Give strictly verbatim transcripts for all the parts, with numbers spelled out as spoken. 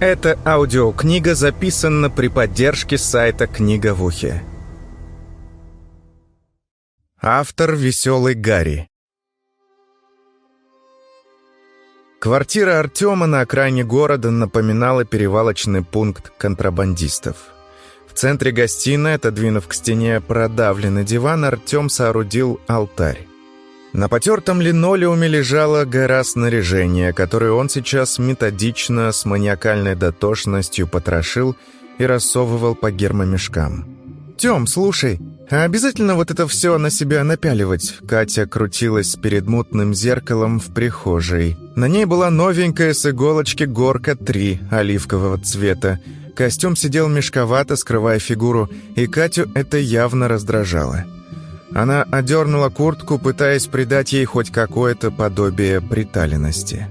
Эта аудиокнига записана при поддержке сайта «Книга в ухе». Автор «Веселый Гарри». Квартира Артема на окраине города напоминала перевалочный пункт контрабандистов. В центре гостиной, отодвинув к стене продавленный диван, Артем соорудил алтарь. На потертом линолеуме лежала гора снаряжения, которую он сейчас методично, с маниакальной дотошностью потрошил и рассовывал по гермомешкам. «Тем, слушай, а обязательно вот это все на себя напяливать?» Катя крутилась перед мутным зеркалом в прихожей. На ней была новенькая с иголочки горка три оливкового цвета. Костюм сидел мешковато, скрывая фигуру, и Катю это явно раздражало. Она одернула куртку, пытаясь придать ей хоть какое-то подобие приталенности.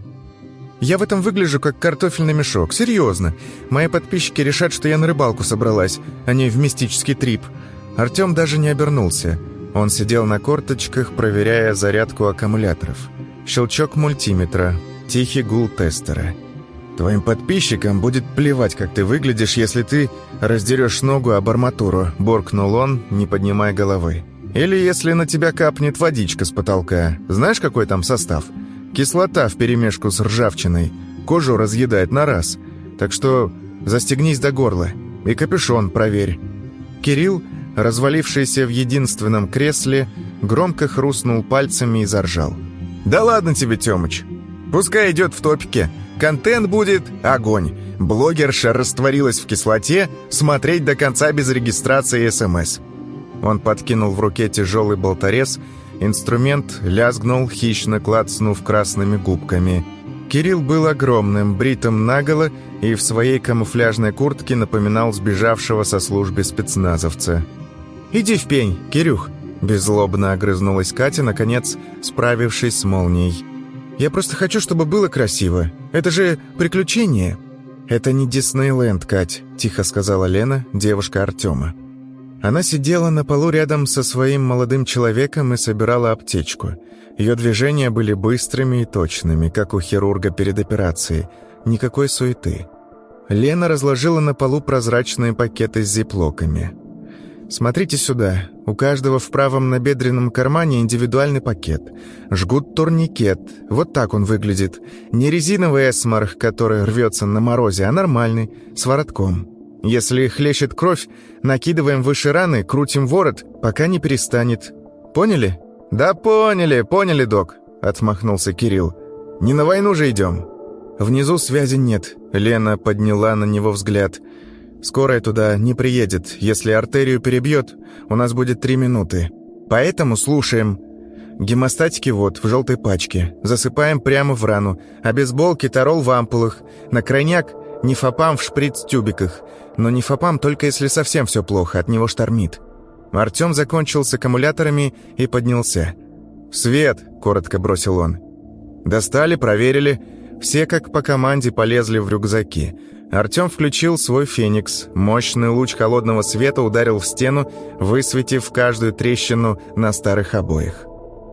«Я в этом выгляжу как картофельный мешок, серьезно. Мои подписчики решат, что я на рыбалку собралась, а не в мистический трип». Артем даже не обернулся. Он сидел на корточках, проверяя зарядку аккумуляторов. Щелчок мультиметра, тихий гул тестера. «Твоим подписчикам будет плевать, как ты выглядишь, если ты раздерешь ногу об арматуру», — буркнул он, не поднимая головы. «Или если на тебя капнет водичка с потолка. Знаешь, какой там состав? Кислота вперемешку с ржавчиной. Кожу разъедает на раз. Так что застегнись до горла. И капюшон проверь». Кирилл, развалившийся в единственном кресле, громко хрустнул пальцами и заржал. «Да ладно тебе, Тёмыч. Пускай идет в топике. Контент будет огонь. Блогерша растворилась в кислоте, смотреть до конца без регистрации и СМС». Он подкинул в руке тяжелый болторез, инструмент лязгнул, хищно клацнув красными губками. Кирилл был огромным, бритым наголо и в своей камуфляжной куртке напоминал сбежавшего со службы спецназовца. «Иди в пень, Кирюх!» – беззлобно огрызнулась Катя, наконец справившись с молнией. «Я просто хочу, чтобы было красиво. Это же приключение!» «Это не Диснейленд, Кать», – тихо сказала Лена, девушка Артема. Она сидела на полу рядом со своим молодым человеком и собирала аптечку. Ее движения были быстрыми и точными, как у хирурга перед операцией. Никакой суеты. Лена разложила на полу прозрачные пакеты с зиплоками. «Смотрите сюда. У каждого в правом набедренном кармане индивидуальный пакет. Жгут-турникет. Вот так он выглядит. Не резиновый эсмарх, который рвется на морозе, а нормальный, с воротком. Если хлещет кровь, накидываем выше раны, крутим ворот, пока не перестанет. Поняли?» «Да поняли, поняли, док», — отмахнулся Кирилл. «Не на войну же идем». «Внизу связи нет», — Лена подняла на него взгляд. «Скорая туда не приедет. Если артерию перебьет, у нас будет три минуты. Поэтому слушаем. Гемостатики вот, в желтой пачке. Засыпаем прямо в рану. Обезбол, кетарол в ампулах. На крайняк нифопам в шприц-тюбиках. Но нифопам только если совсем все плохо, от него штормит». Артем закончил с аккумуляторами и поднялся. «Свет!» — коротко бросил он. Достали, проверили. Все как по команде полезли в рюкзаки. Артем включил свой «Феникс». Мощный луч холодного света ударил в стену, высветив каждую трещину на старых обоях.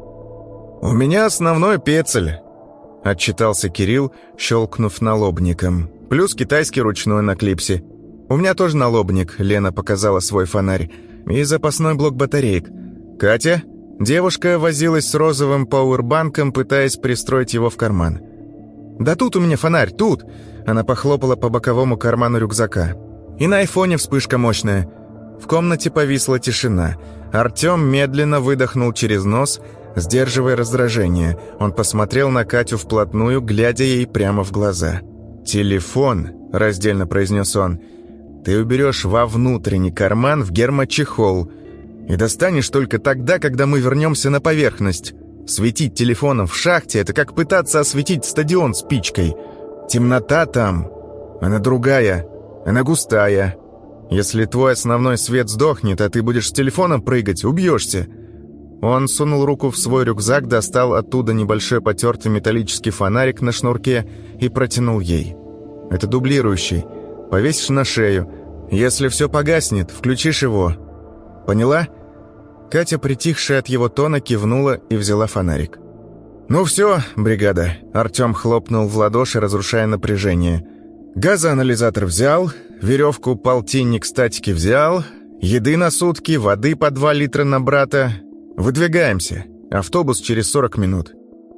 «У меня основной пецель», — отчитался Кирилл, щелкнув налобником. «Плюс китайский ручной на клипсе. У меня тоже налобник», — Лена показала свой фонарь. «И запасной блок батареек. Катя?» Девушка возилась с розовым пауэрбанком, пытаясь пристроить его в карман. «Да тут у меня фонарь, тут!» Она похлопала по боковому карману рюкзака. «И на айфоне вспышка мощная». В комнате повисла тишина. Артем медленно выдохнул через нос, сдерживая раздражение. Он посмотрел на Катю вплотную, глядя ей прямо в глаза. «Телефон», — раздельно произнес он, — «ты уберешь во внутренний карман в гермочехол и достанешь только тогда, когда мы вернемся на поверхность. Светить телефоном в шахте — это как пытаться осветить стадион спичкой. Темнота там, она другая, она густая. Если твой основной свет сдохнет, а ты будешь с телефоном прыгать, убьешься». Он сунул руку в свой рюкзак, достал оттуда небольшой потертый металлический фонарик на шнурке и протянул ей. «Это дублирующий. Повесишь на шею. Если все погаснет, включишь его. Поняла?» Катя, притихшая от его тона, кивнула и взяла фонарик. «Ну все, бригада», — Артем хлопнул в ладоши, разрушая напряжение. Газоанализатор взял, веревку полтинник статики взял, еды на сутки, воды по два литра на брата. Выдвигаемся. Автобус через сорок минут.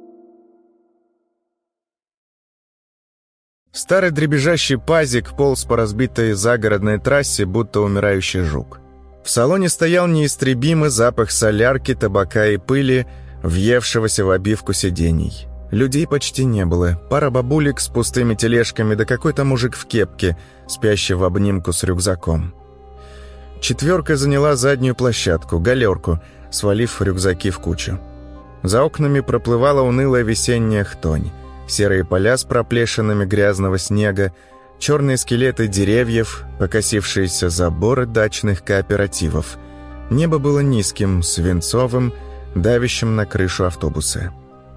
Старый дребезжащий пазик полз по разбитой загородной трассе, будто умирающий жук. В салоне стоял неистребимый запах солярки, табака и пыли, въевшегося в обивку сидений. Людей почти не было. Пара бабулек с пустыми тележками, да какой-то мужик в кепке, спящий в обнимку с рюкзаком. Четверка заняла заднюю площадку, галерку, свалив рюкзаки в кучу. За окнами проплывала унылая весенняя хтонь. Серые поля с проплешинами грязного снега, черные скелеты деревьев, покосившиеся заборы дачных кооперативов. Небо было низким, свинцовым, давящим на крышу автобуса.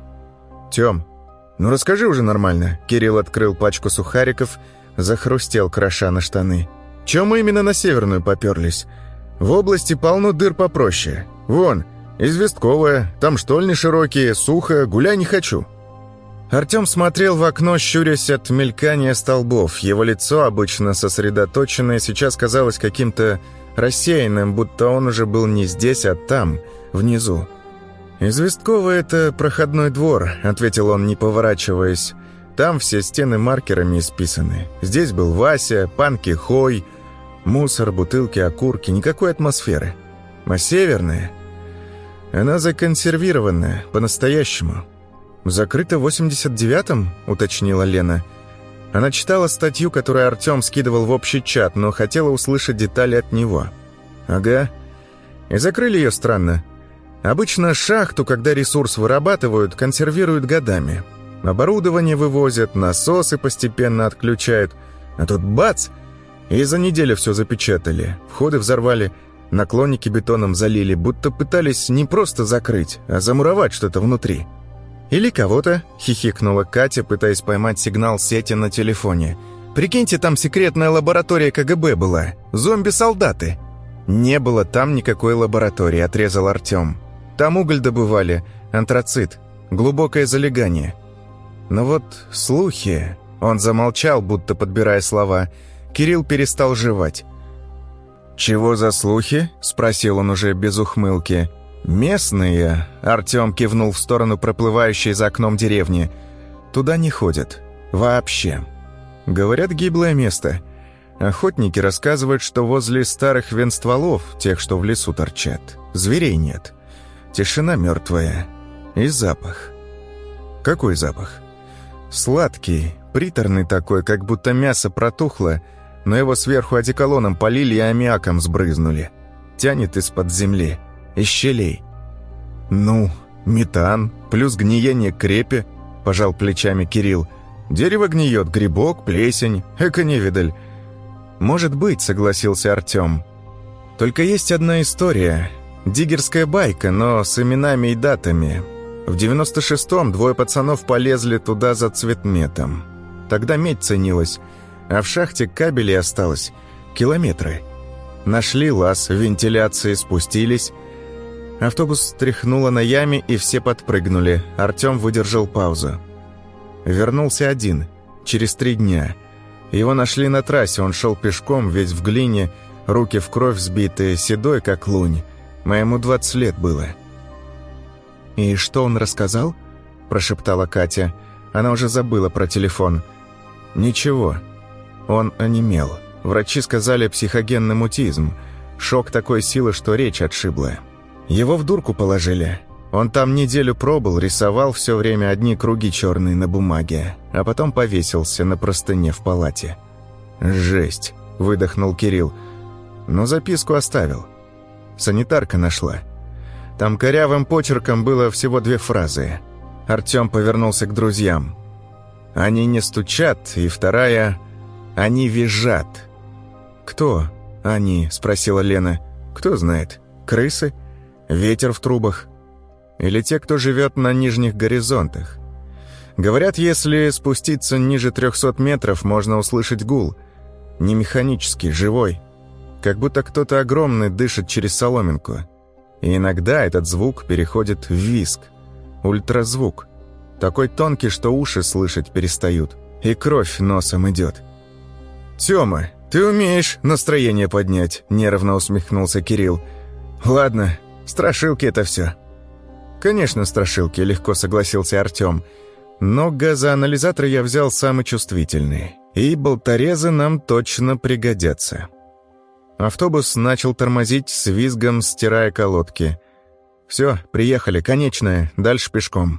«Тём, ну расскажи уже нормально». Кирилл открыл пачку сухариков, захрустел, кроша на штаны. «Чё мы именно на Северную попёрлись? В области полно дыр попроще. Вон, известковая, там штольни широкие, сухо, гуляй не хочу». Артём смотрел в окно, щурясь от мелькания столбов. Его лицо, обычно сосредоточенное, сейчас казалось каким-то рассеянным, будто он уже был не здесь, а там, внизу. «Известково — это проходной двор», — ответил он, не поворачиваясь. «Там все стены маркерами исписаны. Здесь был Вася, панки, хой, мусор, бутылки, окурки, никакой атмосферы. А Северная? Она законсервированная, по-настоящему». «Закрыто в восемьдесят девятом?» — уточнила Лена. Она читала статью, которую Артём скидывал в общий чат, но хотела услышать детали от него. «Ага. И закрыли её странно. Обычно шахту, когда ресурс вырабатывают, консервируют годами. Оборудование вывозят, насосы постепенно отключают. А тут бац! И за неделю все запечатали. Входы взорвали, наклонники бетоном залили, будто пытались не просто закрыть, а замуровать что-то внутри». «Или кого-то», — хихикнула Катя, пытаясь поймать сигнал сети на телефоне. «Прикиньте, там секретная лаборатория ка гэ бэ была. Зомби-солдаты». «Не было там никакой лаборатории», — отрезал Артём. «Там уголь добывали, антрацит, глубокое залегание». Но вот слухи... Он замолчал, будто подбирая слова. Кирилл перестал жевать. «Чего за слухи?» — спросил он уже без ухмылки. «Местные», — Артём кивнул в сторону проплывающей за окном деревни, «туда не ходят. Вообще. Говорят, гиблое место. Охотники рассказывают, что возле старых венстволов, тех, что в лесу торчат, зверей нет. Тишина мертвая. И запах». «Какой запах?» «Сладкий, приторный такой, как будто мясо протухло, но его сверху одеколоном полили и аммиаком сбрызнули. Тянет из-под земли». Из щелей. «Ну, метан, плюс гниение крепи», — пожал плечами Кирилл. «Дерево гниет, грибок, плесень, эко-невидаль». «Может быть», — согласился Артём. «Только есть одна история. Диггерская байка, но с именами и датами. В девяносто шестом двое пацанов полезли туда за цветметом. Тогда медь ценилась, а в шахте кабелей осталось километры. Нашли лаз, вентиляции, спустились». Автобус тряхнуло на яме, и все подпрыгнули. Артём выдержал паузу. Вернулся один, через три дня. Его нашли на трассе, он шел пешком, весь в глине, руки в кровь сбитые, седой, как лунь. Моему двадцать лет было. «И что он рассказал?» – прошептала Катя. Она уже забыла про телефон. «Ничего. Он онемел. Врачи сказали психогенный мутизм. Шок такой силы, что речь отшибла. Его в дурку положили. Он там неделю пробыл, рисовал все время одни круги черные на бумаге, а потом повесился на простыне в палате». «Жесть», — выдохнул Кирилл. «Но записку оставил. Санитарка нашла. Там корявым почерком было всего две фразы». Артём повернулся к друзьям. «Они не стучат», и вторая «Они визжат». «Кто они?» — спросила Лена. «Кто знает. Крысы? Ветер в трубах? Или те, кто живет на нижних горизонтах? Говорят, если спуститься ниже трехсот метров, можно услышать гул. Не механический, живой. Как будто кто-то огромный дышит через соломинку. И иногда этот звук переходит в визг. Ультразвук. Такой тонкий, что уши слышать перестают. И кровь носом идет. «Тёма, ты умеешь настроение поднять», — нервно усмехнулся Кирилл. «Ладно, страшилки это все». «Конечно, страшилки», — легко согласился Артём. «Но газоанализатор я взял самый чувствительный, и болторезы нам точно пригодятся». Автобус начал тормозить с визгом, стирая колодки. «Все, приехали, конечная, дальше пешком».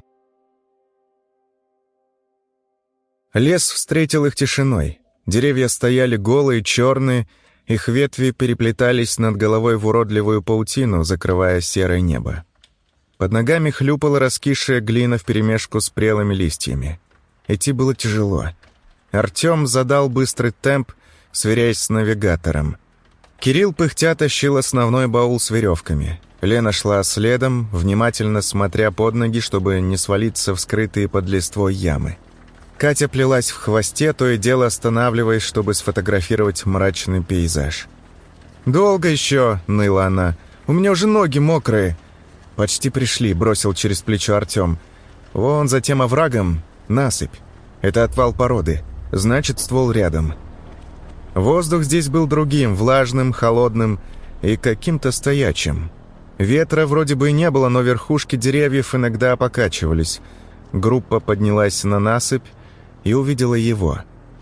Лес встретил их тишиной. Деревья стояли голые, черные, их ветви переплетались над головой в уродливую паутину, закрывая серое небо. Под ногами хлюпала раскисшая глина вперемешку с прелыми листьями. Идти было тяжело. Артём задал быстрый темп, сверяясь с навигатором. Кирилл пыхтя тащил основной баул с веревками. Лена шла следом, внимательно смотря под ноги, чтобы не свалиться в скрытые под листвой ямы. Катя плелась в хвосте, то и дело останавливаясь, чтобы сфотографировать мрачный пейзаж. «Долго еще?» — ныла она. «У меня уже ноги мокрые». «Почти пришли», — бросил через плечо Артём. «Вон за тем оврагом насыпь. Это отвал породы. Значит, ствол рядом». Воздух здесь был другим, влажным, холодным и каким-то стоячим. Ветра вроде бы и не было, но верхушки деревьев иногда покачивались. Группа поднялась на насыпь и увидела его.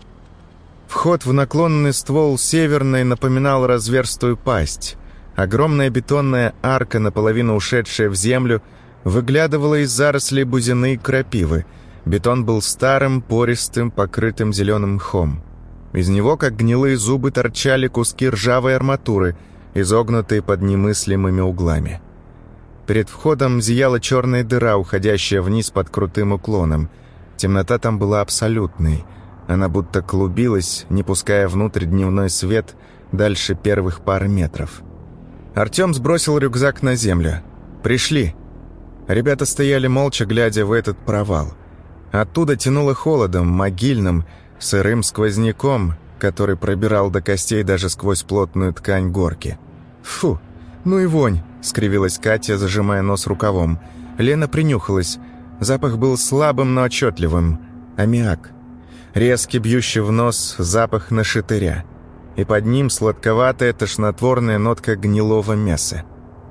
Вход в наклонный ствол северной напоминал разверстую пасть. Огромная бетонная арка, наполовину ушедшая в землю, выглядывала из зарослей бузины и крапивы. Бетон был старым, пористым, покрытым зеленым мхом. Из него, как гнилые зубы, торчали куски ржавой арматуры, изогнутые под немыслимыми углами. Перед входом зияла черная дыра, уходящая вниз под крутым уклоном. Темнота там была абсолютной. Она будто клубилась, не пуская внутрь дневной свет дальше первых пары метров. Артём сбросил рюкзак на землю. «Пришли». Ребята стояли молча, глядя в этот провал. Оттуда тянуло холодом, могильным, сырым сквозняком, который пробирал до костей даже сквозь плотную ткань горки. «Фу, ну и вонь!» — скривилась Катя, зажимая нос рукавом. Лена принюхалась. Запах был слабым, но отчетливым. Аммиак. Резкий, бьющий в нос запах нашатыря. И под ним сладковатая, тошнотворная нотка гнилого мяса.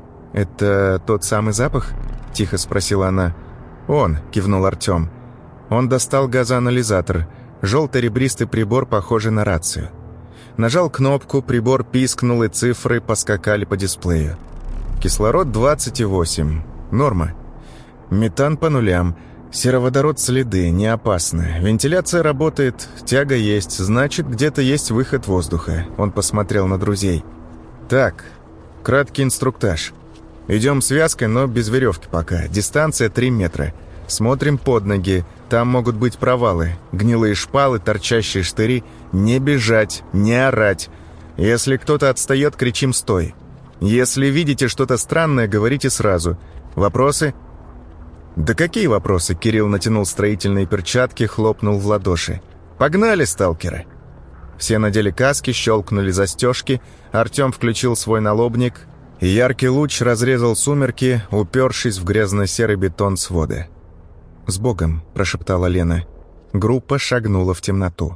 «Это тот самый запах?» — тихо спросила она. «Он», — кивнул Артём. Он достал газоанализатор. Желто-ребристый прибор, похожий на рацию. Нажал кнопку, прибор пискнул, и цифры поскакали по дисплею. Кислород двадцать и восемь. Норма. Метан по нулям. Сероводород следы, не опасно. Вентиляция работает, тяга есть, значит, где-то есть выход воздуха. Он посмотрел на друзей. Так, краткий инструктаж. Идем связкой, но без веревки пока. Дистанция три метра. Смотрим под ноги. Там могут быть провалы, гнилые шпалы, торчащие штыри. Не бежать, не орать. Если кто-то отстает, кричим «стой». Если видите что-то странное, говорите сразу. Вопросы? «Да какие вопросы?» — Кирилл натянул строительные перчатки, хлопнул в ладоши. «Погнали, сталкеры!» Все надели каски, щелкнули застежки. Артём включил свой налобник, и яркий луч разрезал сумерки, упершись в грязно-серый бетон свода. «С Богом!» — прошептала Лена. Группа шагнула в темноту.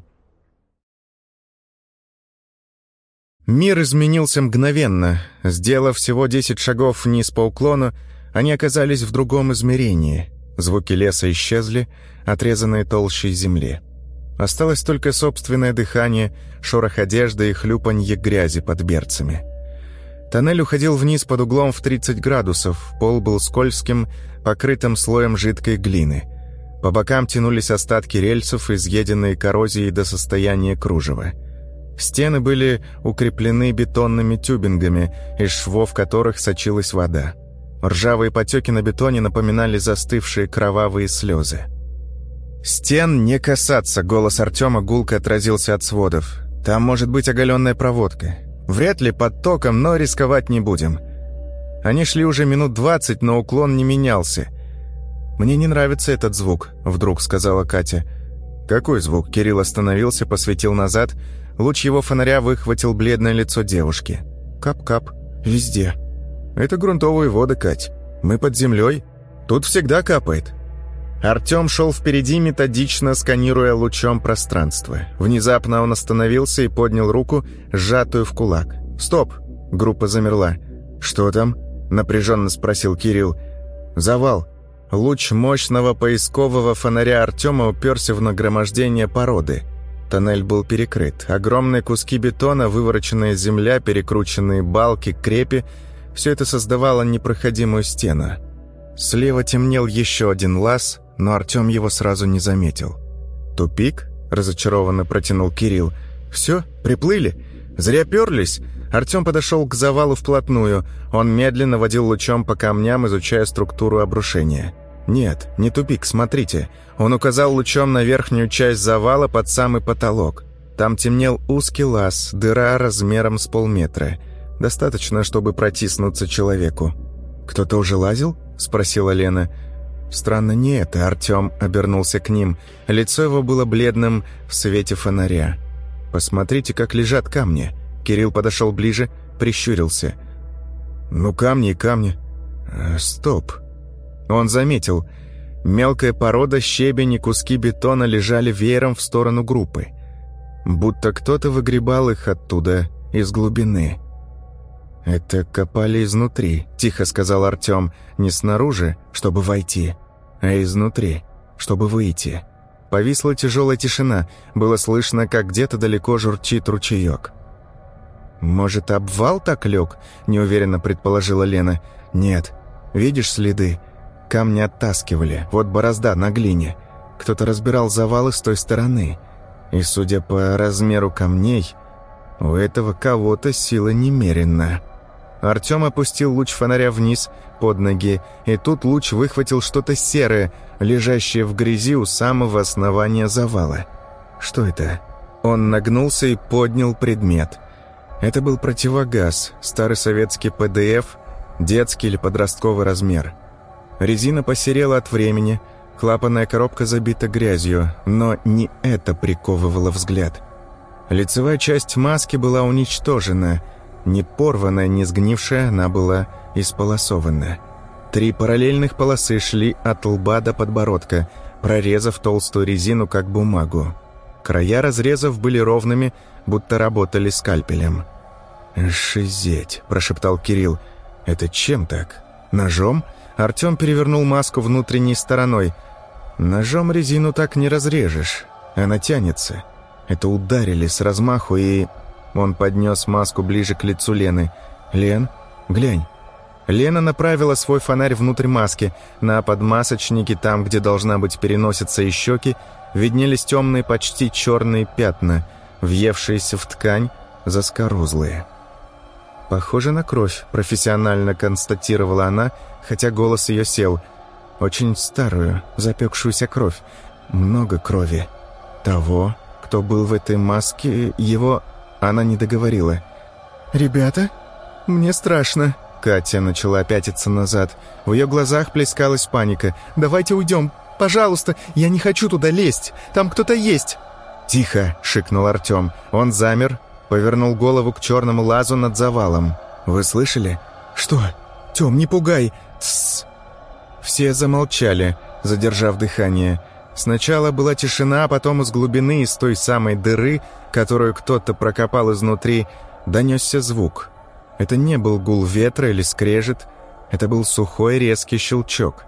Мир изменился мгновенно. Сделав всего десять шагов вниз по уклону, они оказались в другом измерении. Звуки леса исчезли, отрезанные толщей земли. Осталось только собственное дыхание, шорох одежды и хлюпанье грязи под берцами. Тоннель уходил вниз под углом в тридцать градусов, пол был скользким, покрытым слоем жидкой глины. По бокам тянулись остатки рельсов, изъеденные коррозией до состояния кружева. Стены были укреплены бетонными тюбингами, из швов которых сочилась вода. Ржавые потеки на бетоне напоминали застывшие кровавые слезы. «Стен не касаться!» — голос Артема гулко отразился от сводов. «Там может быть оголенная проводка. Вряд ли под током, но рисковать не будем». Они шли уже минут двадцать, но уклон не менялся. «Мне не нравится этот звук», — вдруг сказала Катя. «Какой звук?» — Кирилл остановился, посветил назад. Луч его фонаря выхватил бледное лицо девушки. «Кап-кап. Везде». «Это грунтовые воды, Кать. Мы под землей. Тут всегда капает». Артем шел впереди, методично сканируя лучом пространство. Внезапно он остановился и поднял руку, сжатую в кулак. «Стоп!» — группа замерла. «Что там?» — напряженно спросил Кирилл. «Завал». Луч мощного поискового фонаря Артема уперся в нагромождение породы. Тоннель был перекрыт. Огромные куски бетона, вывороченная земля, перекрученные балки, крепи — все это создавало непроходимую стену. Слева темнел еще один лаз, но Артем его сразу не заметил. «Тупик?» — разочарованно протянул Кирилл. «Все? Приплыли? Зря перлись?» Артем подошел к завалу вплотную. Он медленно водил лучом по камням, изучая структуру обрушения. «Нет, не тупик, смотрите». Он указал лучом на верхнюю часть завала под самый потолок. Там темнел узкий лаз, дыра размером с полметра. Достаточно, чтобы протиснуться человеку. «Кто-то уже лазил?» — спросила Лена. «Странно не это», — Артем обернулся к ним. Лицо его было бледным в свете фонаря. «Посмотрите, как лежат камни». Кирилл подошел ближе, прищурился. «Ну, камни и камни. Э, стоп». Он заметил. Мелкая порода, щебень и куски бетона лежали веером в сторону группы. Будто кто-то выгребал их оттуда, из глубины. «Это копали изнутри», — тихо сказал Артем. «Не снаружи, чтобы войти, а изнутри, чтобы выйти». Повисла тяжелая тишина. Было слышно, как где-то далеко журчит ручеек. «Может, обвал так лег?» — неуверенно предположила Лена. «Нет. Видишь следы? Камни оттаскивали. Вот борозда на глине. Кто-то разбирал завалы с той стороны. И, судя по размеру камней, у этого кого-то сила немерена». Артем опустил луч фонаря вниз, под ноги, и тут луч выхватил что-то серое, лежащее в грязи у самого основания завала. «Что это?» Он нагнулся и поднял предмет. Это был противогаз, старый советский пэ дэ эф, детский или подростковый размер. Резина посерела от времени, клапанная коробка забита грязью, но не это приковывало взгляд. Лицевая часть маски была уничтожена. Не порванная, не сгнившая, она была исполосована. Три параллельных полосы шли от лба до подбородка, прорезав толстую резину, как бумагу. Края разрезов были ровными, будто работали скальпелем. «Шизеть», — прошептал Кирилл. «Это чем так? Ножом?» Артем перевернул маску внутренней стороной. «Ножом резину так не разрежешь. Она тянется. Это ударили с размаху и...» Он поднес маску ближе к лицу Лены. «Лен, глянь». Лена направила свой фонарь внутрь маски. На подмасочнике, там, где должна быть переносица и щеки, виднелись темные, почти черные пятна, въевшиеся в ткань, заскорузлые. «Похоже на кровь», — профессионально констатировала она, хотя голос ее сел. «Очень старую, запекшуюся кровь. Много крови. Того, кто был в этой маске, его...» Она не договорила. «Ребята, мне страшно». Катя начала пятиться назад. В ее глазах плескалась паника. «Давайте уйдем. Пожалуйста, я не хочу туда лезть. Там кто-то есть». «Тихо!» — шикнул Артем. Он замер, повернул голову к черному лазу над завалом. «Вы слышали?» «Что? Тем, не пугай!» «Тссс!» Все замолчали, задержав дыхание. Сначала была тишина, а потом из глубины, из той самой дыры, которую кто-то прокопал изнутри, донесся звук. Это не был гул ветра или скрежет, это был сухой резкий щелчок.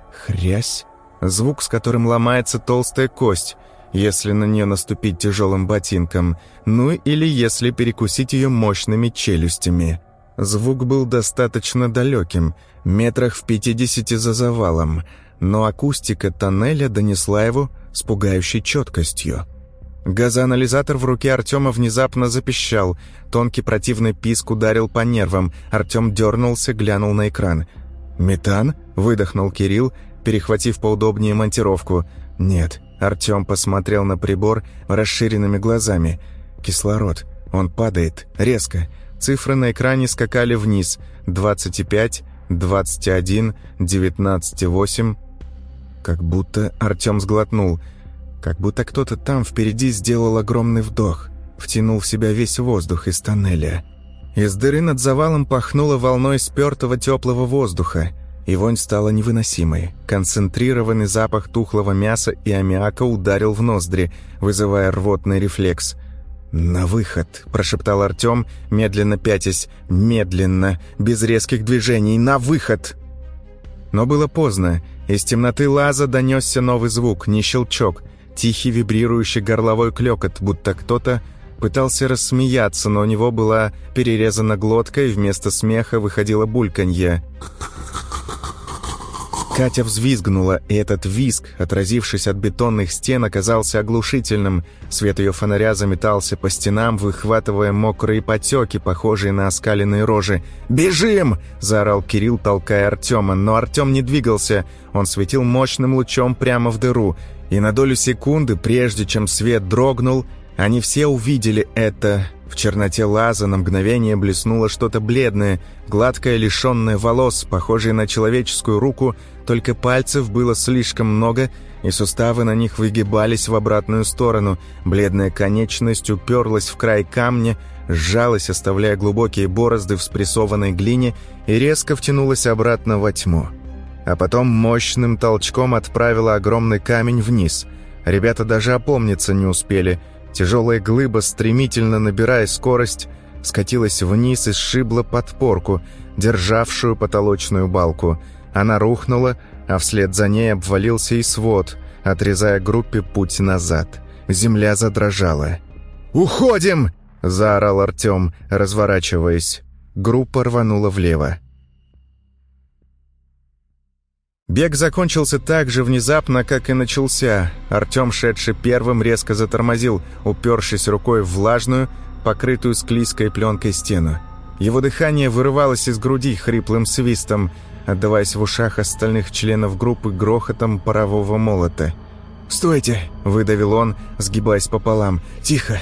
Хрясь. Звук, с которым ломается толстая кость, если на нее наступить тяжелым ботинком, ну или если перекусить ее мощными челюстями. Звук был достаточно далеким, метрах в пятидесяти за завалом, но акустика тоннеля донесла его с пугающей четкостью. Газоанализатор в руке Артема внезапно запищал. Тонкий противный писк ударил по нервам. Артем дернулся, глянул на экран. «Метан?» — выдохнул Кирилл, перехватив поудобнее монтировку. «Нет». Артем посмотрел на прибор расширенными глазами. «Кислород. Он падает. Резко. Цифры на экране скакали вниз. двадцать пять, двадцать один, девятнадцать восемь. Как будто Артем сглотнул. Как будто кто-то там впереди сделал огромный вдох, втянул в себя весь воздух из тоннеля. Из дыры над завалом пахнуло волной спертого теплого воздуха. и вонь стала невыносимой. Концентрированный запах тухлого мяса и аммиака ударил в ноздри, вызывая рвотный рефлекс. «На выход!» – прошептал Артем, медленно пятясь. «Медленно, без резких движений, на выход!» Но было поздно. Из темноты лаза донесся новый звук, не щелчок, тихий вибрирующий горловой клёкот, будто кто-то пытался рассмеяться, но у него была перерезана глотка, и вместо смеха выходило бульканье. Катя взвизгнула, и этот визг, отразившись от бетонных стен, оказался оглушительным. Свет ее фонаря заметался по стенам, выхватывая мокрые потеки, похожие на оскаленные рожи. «Бежим!» – заорал Кирилл, толкая Артема, но Артем не двигался. Он светил мощным лучом прямо в дыру, и на долю секунды, прежде чем свет дрогнул, они все увидели это. В черноте лаза на мгновение блеснуло что-то бледное, гладкое, лишенное волос, похожее на человеческую руку, только пальцев было слишком много, и суставы на них выгибались в обратную сторону. Бледная конечность уперлась в край камня, сжалась, оставляя глубокие борозды в спрессованной глине, и резко втянулась обратно во тьму. А потом мощным толчком отправила огромный камень вниз. Ребята даже опомниться не успели. Тяжелая глыба, стремительно набирая скорость, скатилась вниз и сшибла подпорку, державшую потолочную балку. Она рухнула, а вслед за ней обвалился и свод, отрезая группе путь назад. Земля задрожала. «Уходим!» – заорал Артем, разворачиваясь. Группа рванула влево. Бег закончился так же внезапно, как и начался. Артем, шедший первым, резко затормозил, упершись рукой в влажную, покрытую склизкой пленкой стену. Его дыхание вырывалось из груди хриплым свистом, отдаваясь в ушах остальных членов группы грохотом парового молота. «Стойте!» – выдавил он, сгибаясь пополам. «Тихо!»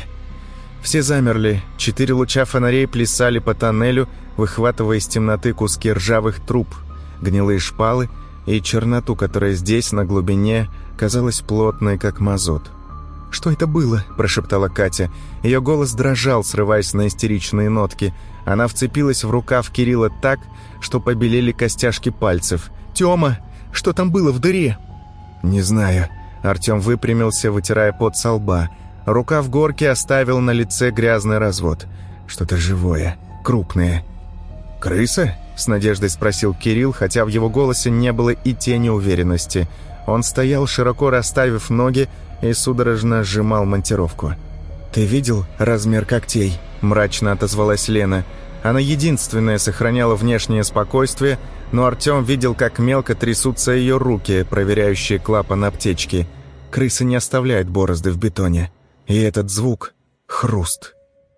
Все замерли. Четыре луча фонарей плясали по тоннелю, выхватывая из темноты куски ржавых труб, гнилые шпалы и черноту, которая здесь, на глубине, казалась плотной, как мазут. «Что это было?» – прошептала Катя. Ее голос дрожал, срываясь на истеричные нотки. Она вцепилась в рукав Кирилла так, что побелели костяшки пальцев. «Тёма, что там было в дыре?» «Не знаю». Артем выпрямился, вытирая пот со лба. Рука в горке оставил на лице грязный развод. «Что-то живое, крупное». «Крыса?» – с надеждой спросил Кирилл, хотя в его голосе не было и тени уверенности. Он стоял, широко расставив ноги, и судорожно сжимал монтировку. «Ты видел размер когтей?» – мрачно отозвалась Лена. Она единственная сохраняла внешнее спокойствие, но Артем видел, как мелко трясутся ее руки, проверяющие клапан аптечки. Крысы не оставляют борозды в бетоне. И этот звук — хруст.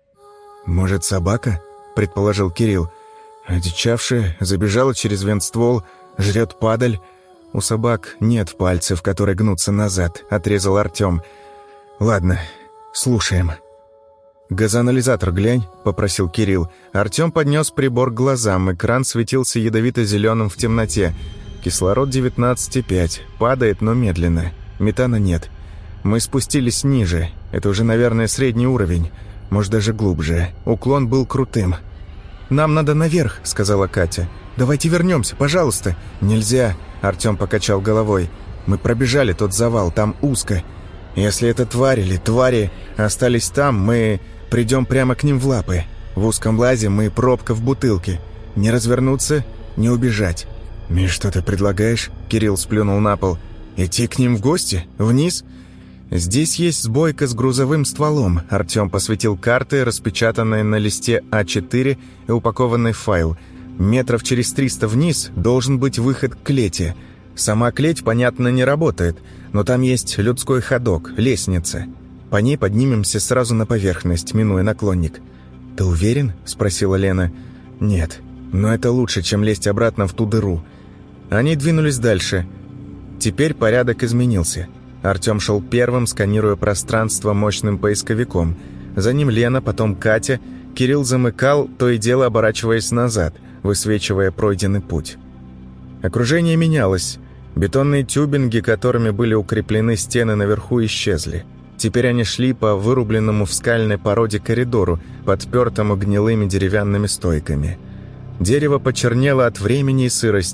«Может, собака?» – предположил Кирилл. Одичавшая, забежала через вентствол, жрет падаль. «У собак нет пальцев, которые гнутся назад», — отрезал Артем. «Ладно, слушаем». «Газоанализатор глянь», — попросил Кирилл. Артем поднес прибор к глазам, экран светился ядовито-зеленым в темноте. Кислород девятнадцать и пять, падает, но медленно. Метана нет. Мы спустились ниже, это уже, наверное, средний уровень, может, даже глубже. Уклон был крутым. «Нам надо наверх», — сказала Катя. «Давайте вернемся, пожалуйста». «Нельзя», — Артем покачал головой. «Мы пробежали тот завал, там узко. Если это твари или твари остались там, мы придем прямо к ним в лапы. В узком лазе мы пробка в бутылке. Не развернуться, не убежать». «И что ты предлагаешь?» — Кирилл сплюнул на пол. «Идти к ним в гости? Вниз?» «Здесь есть сбойка с грузовым стволом», — Артем посветил карты, распечатанные на листе а четыре и упакованный в файл. «Метров через триста вниз должен быть выход к клете. Сама клеть, понятно, не работает, но там есть людской ходок, лестница. По ней поднимемся сразу на поверхность, минуя наклонник». «Ты уверен?» — спросила Лена. «Нет, но это лучше, чем лезть обратно в ту дыру». Они двинулись дальше. Теперь порядок изменился. Артем шел первым, сканируя пространство мощным поисковиком. За ним Лена, потом Катя. Кирилл замыкал, то и дело оборачиваясь назад, высвечивая пройденный путь. Окружение менялось. Бетонные тюбинги, которыми были укреплены стены наверху, исчезли. Теперь они шли по вырубленному в скальной породе коридору, подпертому гнилыми деревянными стойками. Дерево почернело от времени и сырости.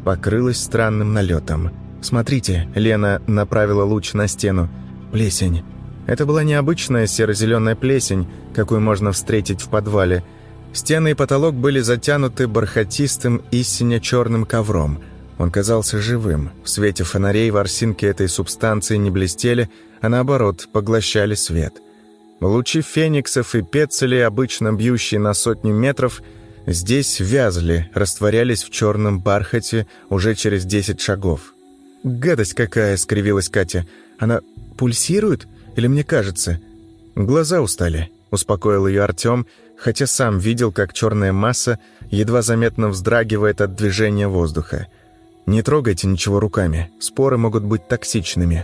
покрылась странным налетом. «Смотрите», — Лена направила луч на стену. «Плесень». Это была необычная серо-зеленая плесень, какую можно встретить в подвале. Стены и потолок были затянуты бархатистым и сине-черным ковром. Он казался живым. В свете фонарей ворсинки этой субстанции не блестели, а наоборот, поглощали свет. Лучи фениксов и пецелей, обычно бьющие на сотни метров, здесь вязли, растворялись в черном бархате уже через десять шагов. «Гадость какая!» — скривилась Катя. «Она пульсирует? Или мне кажется?» «Глаза устали», — успокоил ее Артем, хотя сам видел, как черная масса едва заметно вздрагивает от движения воздуха. «Не трогайте ничего руками, споры могут быть токсичными».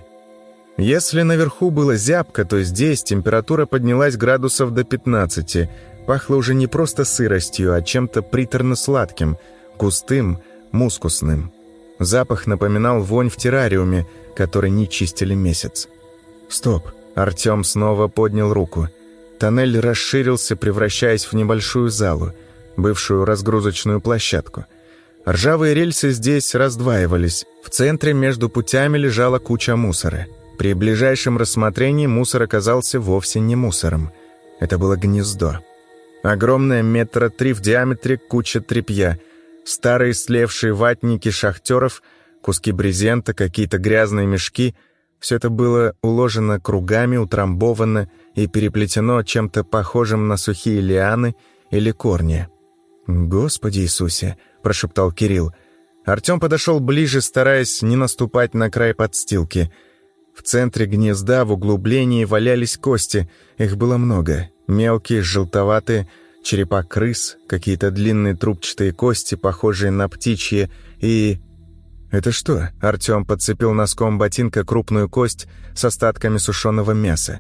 Если наверху было зябко, то здесь температура поднялась градусов до пятнадцати. Пахло уже не просто сыростью, а чем-то приторно-сладким, густым, мускусным. Запах напоминал вонь в террариуме, который не чистили месяц. «Стоп!» — Артем снова поднял руку. Тоннель расширился, превращаясь в небольшую залу, бывшую разгрузочную площадку. Ржавые рельсы здесь раздваивались. В центре между путями лежала куча мусора. При ближайшем рассмотрении мусор оказался вовсе не мусором. Это было гнездо. Огромное метра три в диаметре куча тряпья, старые слевшие ватники шахтеров, куски брезента, какие-то грязные мешки. Все это было уложено кругами, утрамбовано и переплетено чем-то похожим на сухие лианы или корни. «Господи Иисусе!» — прошептал Кирилл. Артем подошел ближе, стараясь не наступать на край подстилки. В центре гнезда в углублении валялись кости. Их было много. Мелкие, желтоватые, черепа крыс, какие-то длинные трубчатые кости, похожие на птичьи, и... «Это что?» — Артем подцепил носком ботинка крупную кость с остатками сушеного мяса.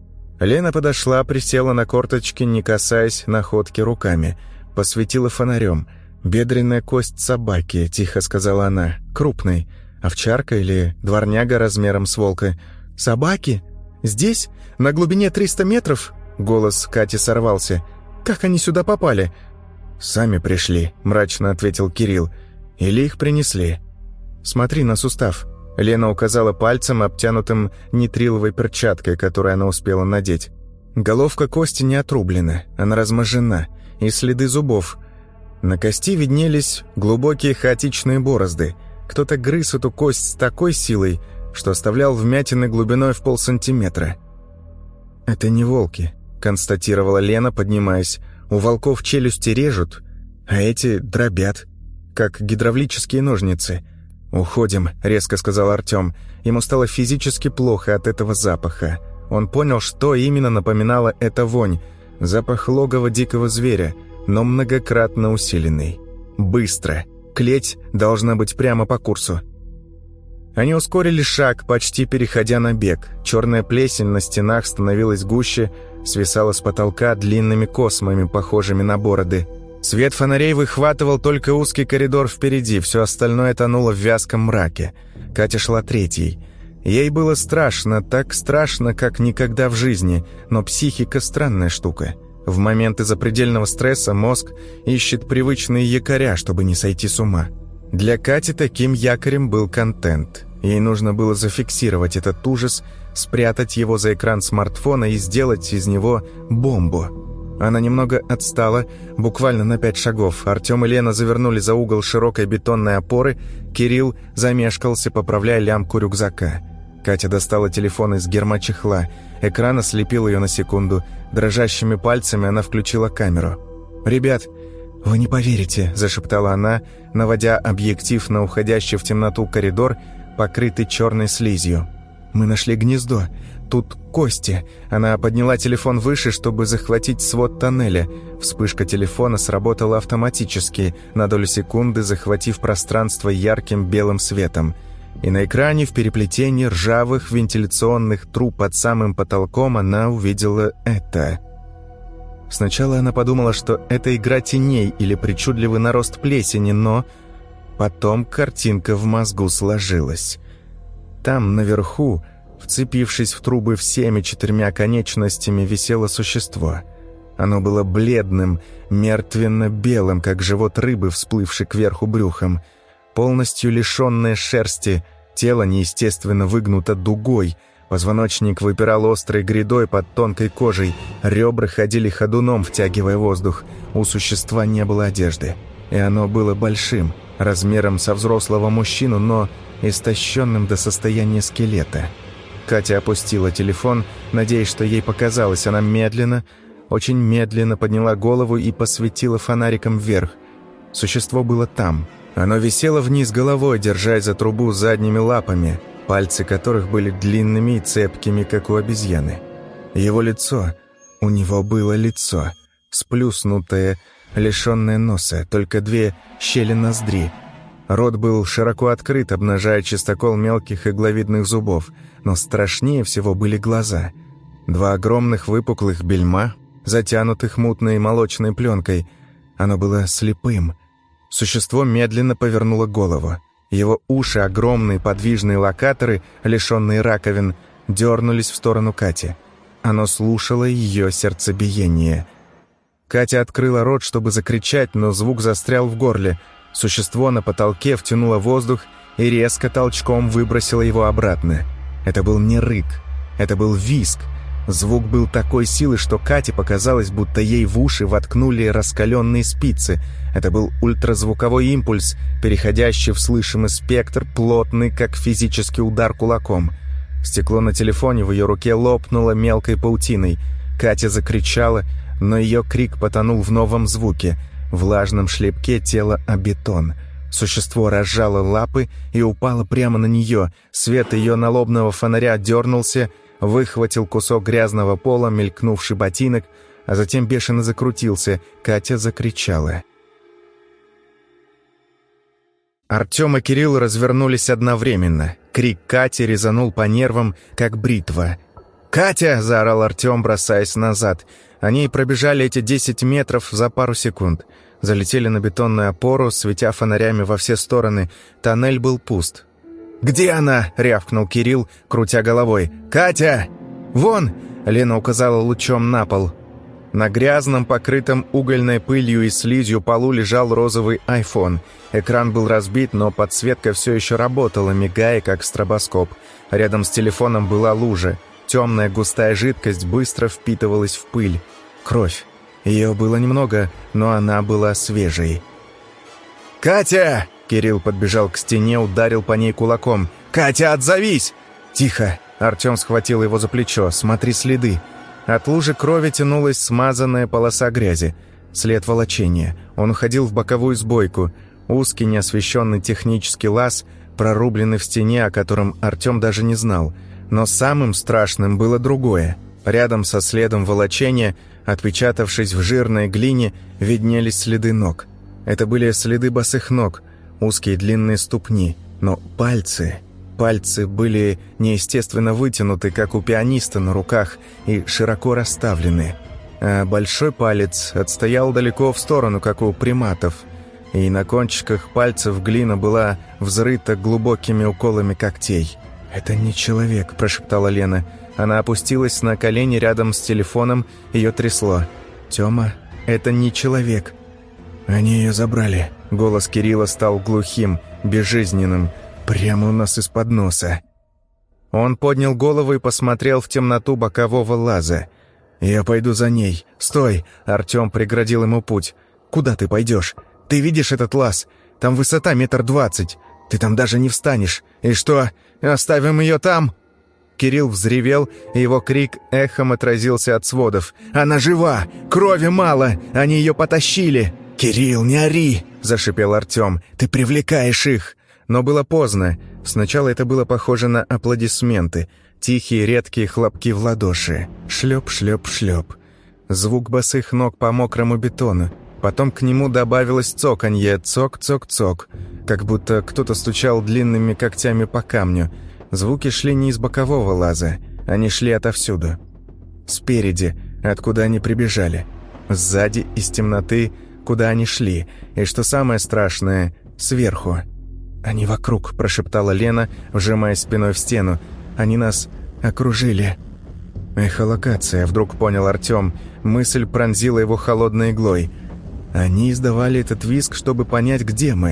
Лена подошла, присела на корточки, не касаясь находки руками. Посветила фонарем. «Бедренная кость собаки», — тихо сказала она. «Крупной. Овчарка или дворняга размером с волка?» «Собаки? Здесь? На глубине триста метров?» Голос Кати сорвался. «Как они сюда попали?» «Сами пришли», — мрачно ответил Кирилл. «Или их принесли». «Смотри на сустав». Лена указала пальцем, обтянутым нитриловой перчаткой, которую она успела надеть. Головка кости не отрублена, она размозжена, и следы зубов. На кости виднелись глубокие хаотичные борозды. Кто-то грыз эту кость с такой силой, что оставлял вмятины глубиной в полсантиметра. «Это не волки», — констатировала Лена, поднимаясь. «У волков челюсти режут, а эти дробят, как гидравлические ножницы». «Уходим», — резко сказал Артем. Ему стало физически плохо от этого запаха. Он понял, что именно напоминала эта вонь. Запах логова дикого зверя, но многократно усиленный. «Быстро! Клеть должна быть прямо по курсу». Они ускорили шаг, почти переходя на бег. Черная плесень на стенах становилась гуще, свисала с потолка длинными космами, похожими на бороды. Свет фонарей выхватывал только узкий коридор впереди, все остальное тонуло в вязком мраке. Катя шла третьей. Ей было страшно, так страшно, как никогда в жизни, но психика — странная штука. В моменты запредельного стресса мозг ищет привычные якоря, чтобы не сойти с ума. Для Кати таким якорем был контент. Ей нужно было зафиксировать этот ужас, спрятать его за экран смартфона и сделать из него бомбу. Она немного отстала, буквально на пять шагов. Артем и Лена завернули за угол широкой бетонной опоры. Кирилл замешкался, поправляя лямку рюкзака. Катя достала телефон из гермочехла. Экран ослепил ее на секунду. Дрожащими пальцами она включила камеру. «Ребят, вы не поверите», — зашептала она, наводя объектив на уходящий в темноту коридор, покрытый черной слизью. «Мы нашли гнездо. Тут кости». Она подняла телефон выше, чтобы захватить свод тоннеля. Вспышка телефона сработала автоматически, на долю секунды захватив пространство ярким белым светом. И на экране в переплетении ржавых вентиляционных труб под самым потолком она увидела это. Сначала она подумала, что это игра теней или причудливый нарост плесени, но потом картинка в мозгу сложилась. Там, наверху, вцепившись в трубы всеми четырьмя конечностями, висело существо. Оно было бледным, мертвенно-белым, как живот рыбы, всплывший кверху брюхом. полностью лишенное шерсти, тело неестественно выгнуто дугой, позвоночник выпирал острой грядой под тонкой кожей, ребра ходили ходуном, втягивая воздух. У существа не было одежды, и оно было большим, размером со взрослого мужчину, но истощенным до состояния скелета. Катя опустила телефон, надеясь, что ей показалось. Она медленно, очень медленно подняла голову и посветила фонариком вверх. Существо было там. Оно висело вниз головой, держась за трубу задними лапами, пальцы которых были длинными и цепкими, как у обезьяны. Его лицо... У него было лицо, сплюснутое, лишенное носа, только две щели ноздри. Рот был широко открыт, обнажая чистокол мелких игловидных зубов, но страшнее всего были глаза. Два огромных выпуклых бельма, затянутых мутной молочной пленкой. Оно было слепым. Существо медленно повернуло голову. Его уши, огромные подвижные локаторы, лишенные раковин, дернулись в сторону Кати. Оно слушало ее сердцебиение. Катя открыла рот, чтобы закричать, но звук застрял в горле. Существо на потолке втянуло воздух и резко толчком выбросило его обратно. Это был не рык, это был визг. Звук был такой силы, что Кате показалось, будто ей в уши воткнули раскаленные спицы. Это был ультразвуковой импульс, переходящий в слышимый спектр, плотный, как физический удар кулаком. Стекло на телефоне в ее руке лопнуло мелкой паутиной. Катя закричала, но ее крик потонул в новом звуке, влажном шлепке тела о бетон. Существо разжало лапы и упало прямо на нее. Свет ее налобного фонаря дернулся, выхватил кусок грязного пола, мелькнувший ботинок, а затем бешено закрутился. Катя закричала. Артем и Кирилл развернулись одновременно. Крик Кати резанул по нервам, как бритва. «Катя!» — заорал Артем, бросаясь назад. Они пробежали эти десять метров за пару секунд. Залетели на бетонную опору, светя фонарями во все стороны. Тоннель был пуст. «Где она?» — рявкнул Кирилл, крутя головой. «Катя! Вон!» — Лена указала лучом на пол. На грязном, покрытом угольной пылью и слизью полу лежал розовый айфон. Экран был разбит, но подсветка все еще работала, мигая, как стробоскоп. Рядом с телефоном была лужа. Темная густая жидкость быстро впитывалась в пыль. Кровь. Ее было немного, но она была свежей. «Катя!» — Кирилл подбежал к стене, ударил по ней кулаком. «Катя, отзовись!» «Тихо!» — Артем схватил его за плечо. «Смотри следы!» От лужи крови тянулась смазанная полоса грязи. След волочения. Он уходил в боковую сбойку. Узкий, неосвещенный технический лаз, прорубленный в стене, о котором Артем даже не знал. Но самым страшным было другое. Рядом со следом волочения, отпечатавшись в жирной глине, виднелись следы ног. Это были следы босых ног, узкие длинные ступни. Но пальцы... Пальцы были неестественно вытянуты, как у пианиста на руках, и широко расставлены. А большой палец отстоял далеко в сторону, как у приматов. И на кончиках пальцев глина была взрыта глубокими уколами когтей. «Это не человек», – прошептала Лена. Она опустилась на колени рядом с телефоном, ее трясло. «Тёма, это не человек». «Они ее забрали». Голос Кирилла стал глухим, безжизненным. «Прямо у нас из-под носа». Он поднял голову и посмотрел в темноту бокового лаза. «Я пойду за ней. Стой!» Артем преградил ему путь. «Куда ты пойдешь? Ты видишь этот лаз? Там высота метр двадцать. Ты там даже не встанешь. И что, оставим ее там?» Кирилл взревел, и его крик эхом отразился от сводов. «Она жива! Крови мало! Они ее потащили!» «Кирилл, не ори!» – зашипел Артем. «Ты привлекаешь их!» Но было поздно. Сначала это было похоже на аплодисменты. Тихие редкие хлопки в ладоши. Шлеп, шлеп, шлеп. Звук босых ног по мокрому бетону. Потом к нему добавилось цоканье. Цок, цок, цок. Как будто кто-то стучал длинными когтями по камню. Звуки шли не из бокового лаза. Они шли отовсюду. Спереди, откуда они прибежали. Сзади, из темноты, куда они шли. И что самое страшное, сверху. «Они вокруг», – прошептала Лена, вжимаясь спиной в стену. «Они нас окружили». «Эхолокация», – вдруг понял Артем. Мысль пронзила его холодной иглой. «Они издавали этот визг, чтобы понять, где мы.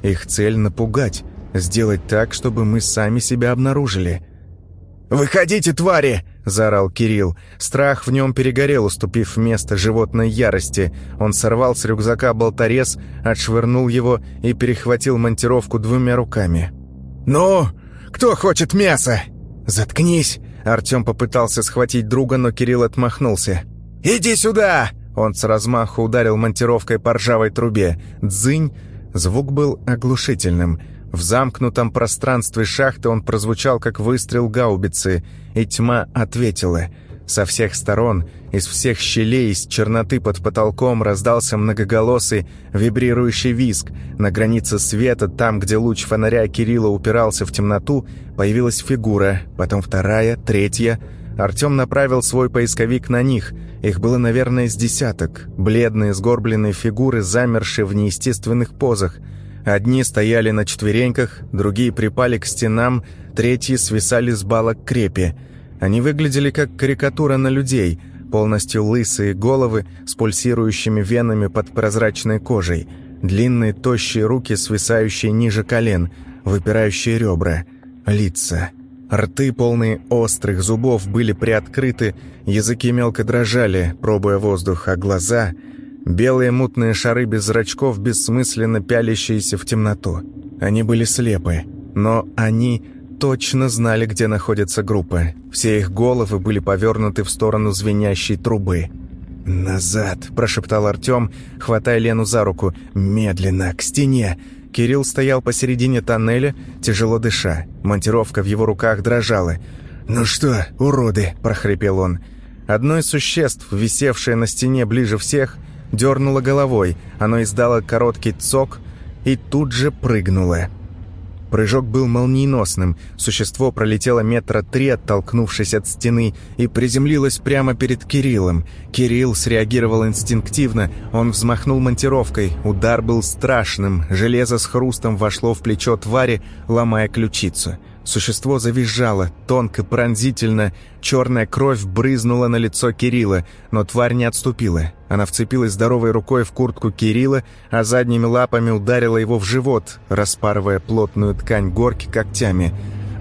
Их цель — напугать, сделать так, чтобы мы сами себя обнаружили. «Выходите, твари!» — заорал Кирилл. Страх в нем перегорел, уступив место животной ярости. Он сорвал с рюкзака болторез, отшвырнул его и перехватил монтировку двумя руками. «Ну, кто хочет мяса?» «Заткнись!» — Артем попытался схватить друга, но Кирилл отмахнулся. «Иди сюда!» — он с размаху ударил монтировкой по ржавой трубе. «Дзынь!» Звук был оглушительным. В замкнутом пространстве шахты он прозвучал, как выстрел гаубицы, и тьма ответила. Со всех сторон, из всех щелей, из черноты под потолком раздался многоголосый вибрирующий визг. На границе света, там, где луч фонаря Кирилла упирался в темноту, появилась фигура, потом вторая, третья. Артем направил свой поисковик на них. Их было, наверное, с десяток. Бледные, сгорбленные фигуры, замершие в неестественных позах. Одни стояли на четвереньках, другие припали к стенам, третьи свисали с балок крепи. Они выглядели как карикатура на людей, полностью лысые головы с пульсирующими венами под прозрачной кожей, длинные тощие руки, свисающие ниже колен, выпирающие ребра, лица. Рты, полные острых зубов, были приоткрыты, языки мелко дрожали, пробуя воздух, а глаза... Белые мутные шары без зрачков, бессмысленно пялящиеся в темноту. Они были слепы, но они точно знали, где находится группа. Все их головы были повернуты в сторону звенящей трубы. «Назад!» – прошептал Артем, хватая Лену за руку. «Медленно, к стене!» Кирилл стоял посередине тоннеля, тяжело дыша. Монтировка в его руках дрожала. «Ну что, уроды!» – прохрипел он. Одно из существ, висевшее на стене ближе всех, дернуло головой, оно издало короткий цок и тут же прыгнуло. Прыжок был молниеносным, существо пролетело метра три, оттолкнувшись от стены, и приземлилось прямо перед Кириллом. Кирилл среагировал инстинктивно, он взмахнул монтировкой, удар был страшным, железо с хрустом вошло в плечо твари, ломая ключицу. Существо завизжало, тонко, пронзительно, черная кровь брызнула на лицо Кирилла, но тварь не отступила. Она вцепилась здоровой рукой в куртку Кирилла, а задними лапами ударила его в живот, распарывая плотную ткань горки когтями.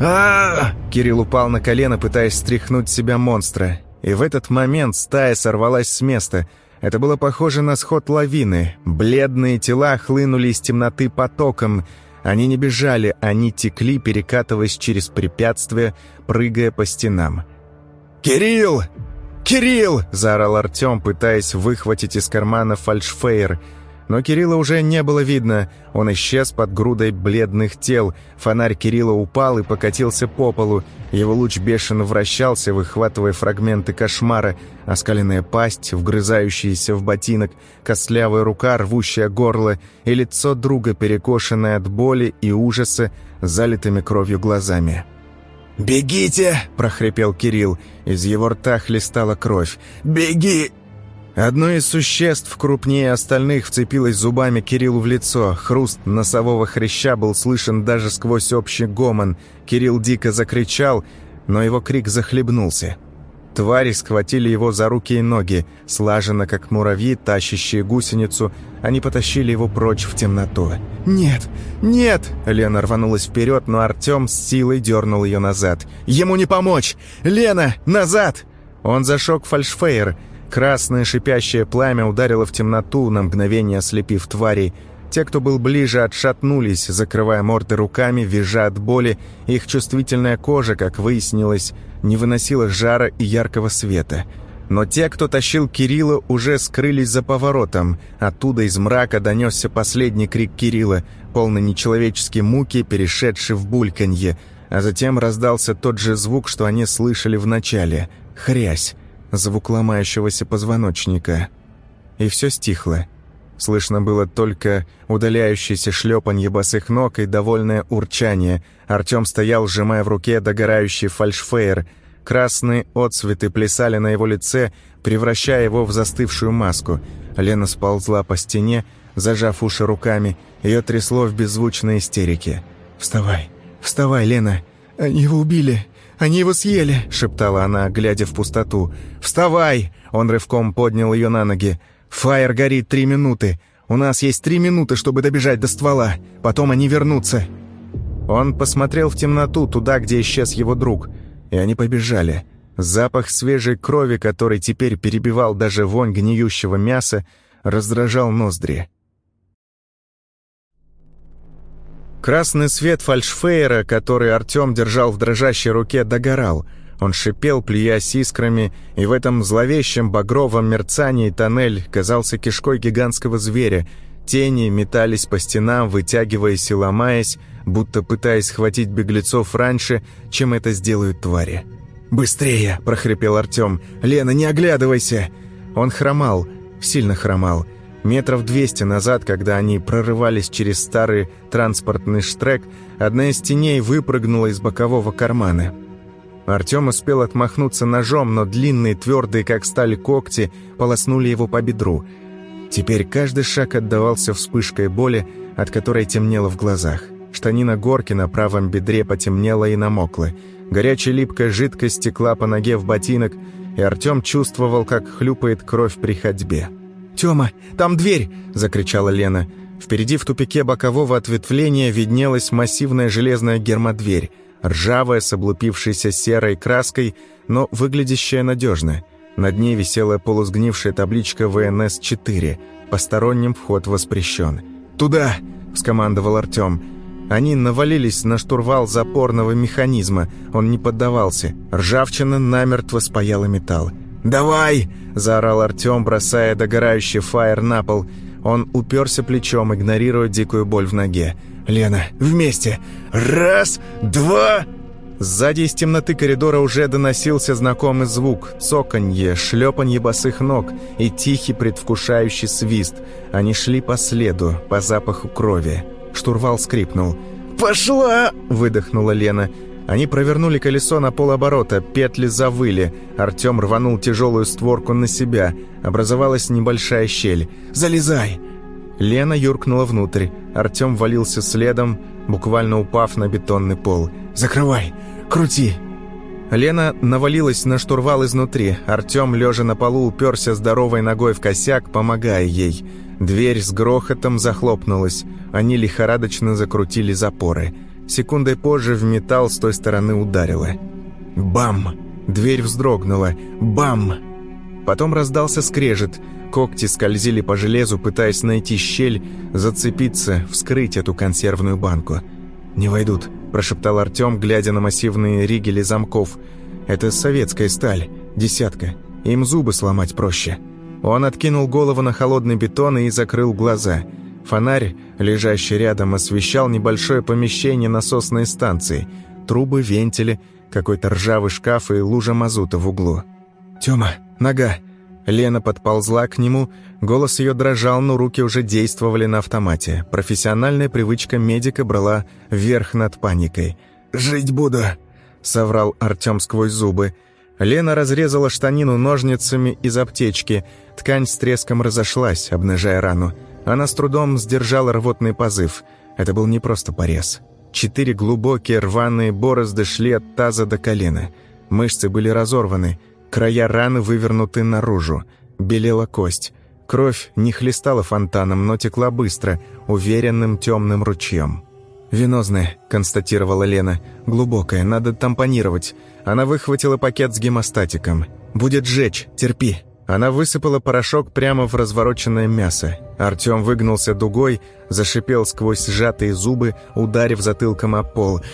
а Кирилл упал на колено, пытаясь стряхнуть с себя монстра. И в этот момент стая сорвалась с места. Это было похоже на сход лавины. Бледные тела хлынули из темноты потоком. Они не бежали, они текли, перекатываясь через препятствия, прыгая по стенам. «Кирилл! Кирилл!» – заорал Артем, пытаясь выхватить из кармана фальшфейер. Но Кирилла уже не было видно. Он исчез под грудой бледных тел. Фонарь Кирилла упал и покатился по полу. Его луч бешено вращался, выхватывая фрагменты кошмара. Оскаленная пасть, вгрызающаяся в ботинок, костлявая рука, рвущая горло, и лицо друга, перекошенное от боли и ужаса, залитыми кровью глазами. «Бегите!» – прохрипел Кирилл. Из его рта хлестала кровь. «Беги!» Одно из существ, крупнее остальных, вцепилось зубами Кириллу в лицо. Хруст носового хряща был слышен даже сквозь общий гомон. Кирилл дико закричал, но его крик захлебнулся. Твари схватили его за руки и ноги. Слаженно, как муравьи, тащащие гусеницу, они потащили его прочь в темноту. «Нет! Нет!» Лена рванулась вперед, но Артем с силой дернул ее назад. «Ему не помочь! Лена, назад!» Он зажег фальшфейер. Красное шипящее пламя ударило в темноту, на мгновение ослепив тварей. Те, кто был ближе, отшатнулись, закрывая морды руками, визжа от боли. Их чувствительная кожа, как выяснилось, не выносила жара и яркого света. Но те, кто тащил Кирилла, уже скрылись за поворотом. Оттуда из мрака донесся последний крик Кирилла, полный нечеловеческой муки, перешедший в бульканье. А затем раздался тот же звук, что они слышали в начале — хрясь. Звук ломающегося позвоночника. И все стихло. Слышно было только удаляющееся шлепанье босых ног и довольное урчание. Артем стоял, сжимая в руке догорающий фальшфейер. Красные отсветы плясали на его лице, превращая его в застывшую маску. Лена сползла по стене, зажав уши руками. Ее трясло в беззвучной истерике. «Вставай, вставай, Лена! Они его убили! Они его съели!» — шептала она, глядя в пустоту. «Вставай!» — он рывком поднял ее на ноги. «Фаер горит три минуты!» У нас есть три минуты, чтобы добежать до ствола. Потом они вернутся». Он посмотрел в темноту, туда, где исчез его друг, и они побежали. Запах свежей крови, который теперь перебивал даже вонь гниющего мяса, раздражал ноздри. Красный свет фальшфейера, который Артем держал в дрожащей руке, догорал. Он шипел, плюясь искрами, и в этом зловещем багровом мерцании тоннель казался кишкой гигантского зверя. Тени метались по стенам, вытягиваясь и ломаясь, будто пытаясь схватить беглецов раньше, чем это сделают твари. «Быстрее!» – прохрипел Артем. «Лена, не оглядывайся!» Он хромал, сильно хромал. Метров двести назад, когда они прорывались через старый транспортный штрек, одна из теней выпрыгнула из бокового кармана. Артем успел отмахнуться ножом, но длинные, твердые, как сталь, когти полоснули его по бедру. Теперь каждый шаг отдавался вспышкой боли, от которой темнело в глазах. Штанина горки на правом бедре потемнела и намокла. Горячая липкая жидкость стекла по ноге в ботинок, и Артем чувствовал, как хлюпает кровь при ходьбе. «Тёма, там дверь!» – закричала Лена. Впереди в тупике бокового ответвления виднелась массивная железная гермодверь, ржавая, с облупившейся серой краской, но выглядящая надежно. Над ней висела полусгнившая табличка вэ эн эс четыре. «Посторонним вход воспрещен». «Туда!» – скомандовал Артем. Они навалились на штурвал запорного механизма. Он не поддавался. Ржавчина намертво спаяла металл. «Давай!» – заорал Артем, бросая догорающий фаер на пол. Он уперся плечом, игнорируя дикую боль в ноге. «Лена, вместе! Раз, два!» Сзади из темноты коридора уже доносился знакомый звук: цоканье, шлепанье босых ног и тихий предвкушающий свист. Они шли по следу, по запаху крови. Штурвал скрипнул. «Пошла!» – выдохнула Лена. Они провернули колесо на полоборота, петли завыли. Артем рванул тяжелую створку на себя. Образовалась небольшая щель. «Залезай!» Лена юркнула внутрь. Артем валился следом, буквально упав на бетонный пол. «Закрывай! Крути!» Лена навалилась на штурвал изнутри. Артем, лежа на полу, уперся здоровой ногой в косяк, помогая ей. Дверь с грохотом захлопнулась. Они лихорадочно закрутили запоры. Секундой позже в металл с той стороны ударило. Бам! Дверь вздрогнула. Бам! Потом раздался скрежет. Когти скользили по железу, пытаясь найти щель, зацепиться, вскрыть эту консервную банку. «Не войдут», – прошептал Артем, глядя на массивные ригели замков. «Это советская сталь, десятка. Им зубы сломать проще». Он откинул голову на холодный бетон и закрыл глаза. Фонарь, лежащий рядом, освещал небольшое помещение насосной станции. Трубы, вентили, какой-то ржавый шкаф и лужа мазута в углу. «Тёма, нога!» Лена подползла к нему. Голос ее дрожал, но руки уже действовали на автомате. Профессиональная привычка медика брала верх над паникой. «Жить буду», — соврал Артем сквозь зубы. Лена разрезала штанину ножницами из аптечки. Ткань с треском разошлась, обнажая рану. Она с трудом сдержала рвотный позыв. Это был не просто порез. Четыре глубокие рваные борозды шли от таза до колена. Мышцы были разорваны. Края раны вывернуты наружу. Белела кость. Кровь не хлестала фонтаном, но текла быстро, уверенным темным ручьем. «Венозная», — констатировала Лена. «Глубокая, надо тампонировать». Она выхватила пакет с гемостатиком. «Будет жечь, терпи». Она высыпала порошок прямо в развороченное мясо. Артем выгнулся дугой, зашипел сквозь сжатые зубы, ударив затылком о пол.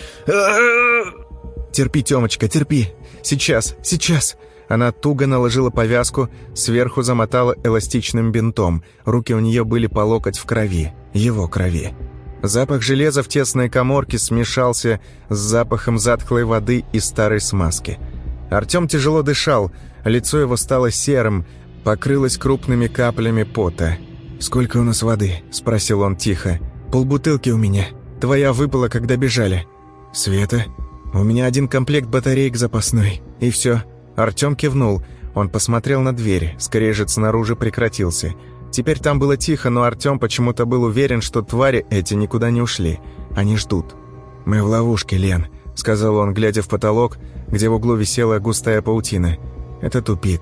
«Терпи, Тёмочка, терпи! Сейчас, сейчас!» Она туго наложила повязку, сверху замотала эластичным бинтом. Руки у нее были по локоть в крови, его крови. Запах железа в тесной каморке смешался с запахом затхлой воды и старой смазки. Артем тяжело дышал, лицо его стало серым, покрылось крупными каплями пота. «Сколько у нас воды?» – спросил он тихо. «Полбутылки у меня. Твоя выпала, когда бежали». «Света?» «У меня один комплект батареек запасной. И все». Артем кивнул. Он посмотрел на дверь. Скрежет снаружи прекратился. Теперь там было тихо, но Артем почему-то был уверен, что твари эти никуда не ушли. Они ждут. «Мы в ловушке, Лен», — сказал он, глядя в потолок, где в углу висела густая паутина. «Это тупик.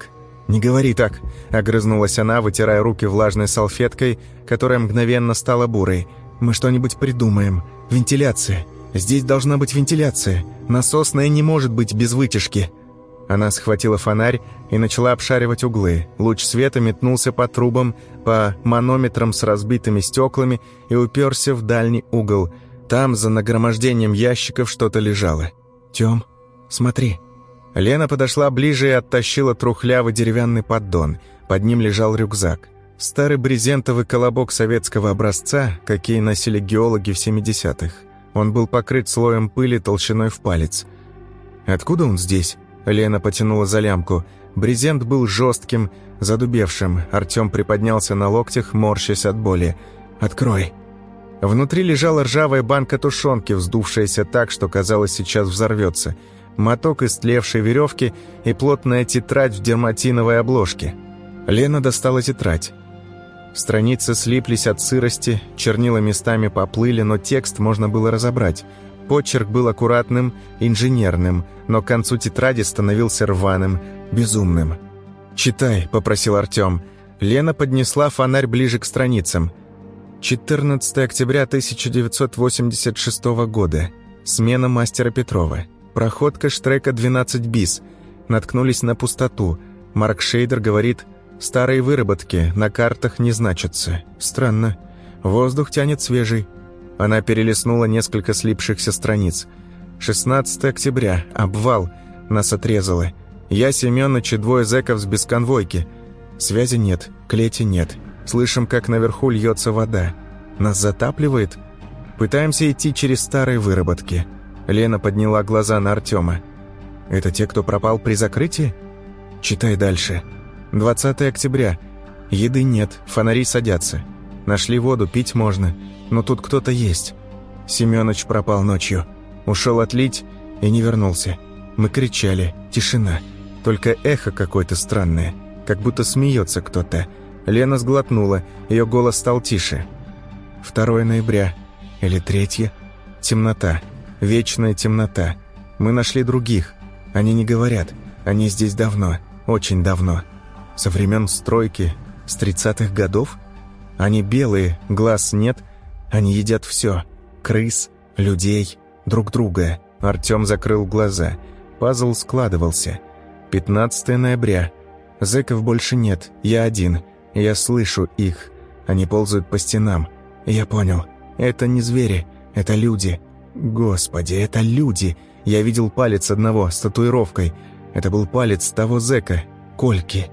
«Не говори так», — огрызнулась она, вытирая руки влажной салфеткой, которая мгновенно стала бурой. «Мы что-нибудь придумаем. Вентиляция. Здесь должна быть вентиляция. Насосная не может быть без вытяжки». Она схватила фонарь и начала обшаривать углы. Луч света метнулся по трубам, по манометрам с разбитыми стеклами и уперся в дальний угол. Там, за нагромождением ящиков, что-то лежало. «Тём, смотри». Лена подошла ближе и оттащила трухлявый деревянный поддон. Под ним лежал рюкзак. Старый брезентовый колобок советского образца, какие носили геологи в семидесятых. Он был покрыт слоем пыли толщиной в палец. «Откуда он здесь?» Лена потянула за лямку. Брезент был жестким, задубевшим. Артём приподнялся на локтях, морщась от боли. «Открой». Внутри лежала ржавая банка тушенки, вздувшаяся так, что, казалось, сейчас взорвется. Моток истлевшей веревки и плотная тетрадь в дерматиновой обложке. Лена достала тетрадь. Страницы слиплись от сырости, чернила местами поплыли, но текст можно было разобрать. Почерк был аккуратным, инженерным, но к концу тетради становился рваным, безумным. «Читай», — попросил Артём. Лена поднесла фонарь ближе к страницам. четырнадцатое октября тысяча девятьсот восемьдесят шестого года. Смена мастера Петрова. Проходка штрека двенадцать бис. Наткнулись на пустоту. Марк Шейдер говорит, старые выработки на картах не значатся. Странно. Воздух тянет свежий. Она перелистнула несколько слипшихся страниц. шестнадцатое октября. Обвал. Нас отрезало. Я, Семёныч и двое зэков с бесконвойки. Связи нет, клети нет. Слышим, как наверху льется вода. Нас затапливает. Пытаемся идти через старые выработки. Лена подняла глаза на Артёма. «Это те, кто пропал при закрытии?» «Читай дальше. двадцатое октября. Еды нет, фонари садятся. Нашли воду, пить можно, но тут кто-то есть. Семёныч пропал ночью. Ушел отлить и не вернулся. Мы кричали. Тишина. Только эхо какое-то странное, как будто смеется кто-то». Лена сглотнула, ее голос стал тише. второе ноября. Или третье. Темнота. Вечная темнота. Мы нашли других. Они не говорят. Они здесь давно. Очень давно. Со времен стройки. С тридцатых годов. Они белые, глаз нет. Они едят все. Крыс, людей, друг друга. Артём закрыл глаза. Пазл складывался. пятнадцатое ноября. Зэков больше нет. Я один. Я слышу их. Они ползают по стенам. Я понял. Это не звери. Это люди. Господи, это люди. Я видел палец одного с татуировкой. Это был палец того зэка, Кольки.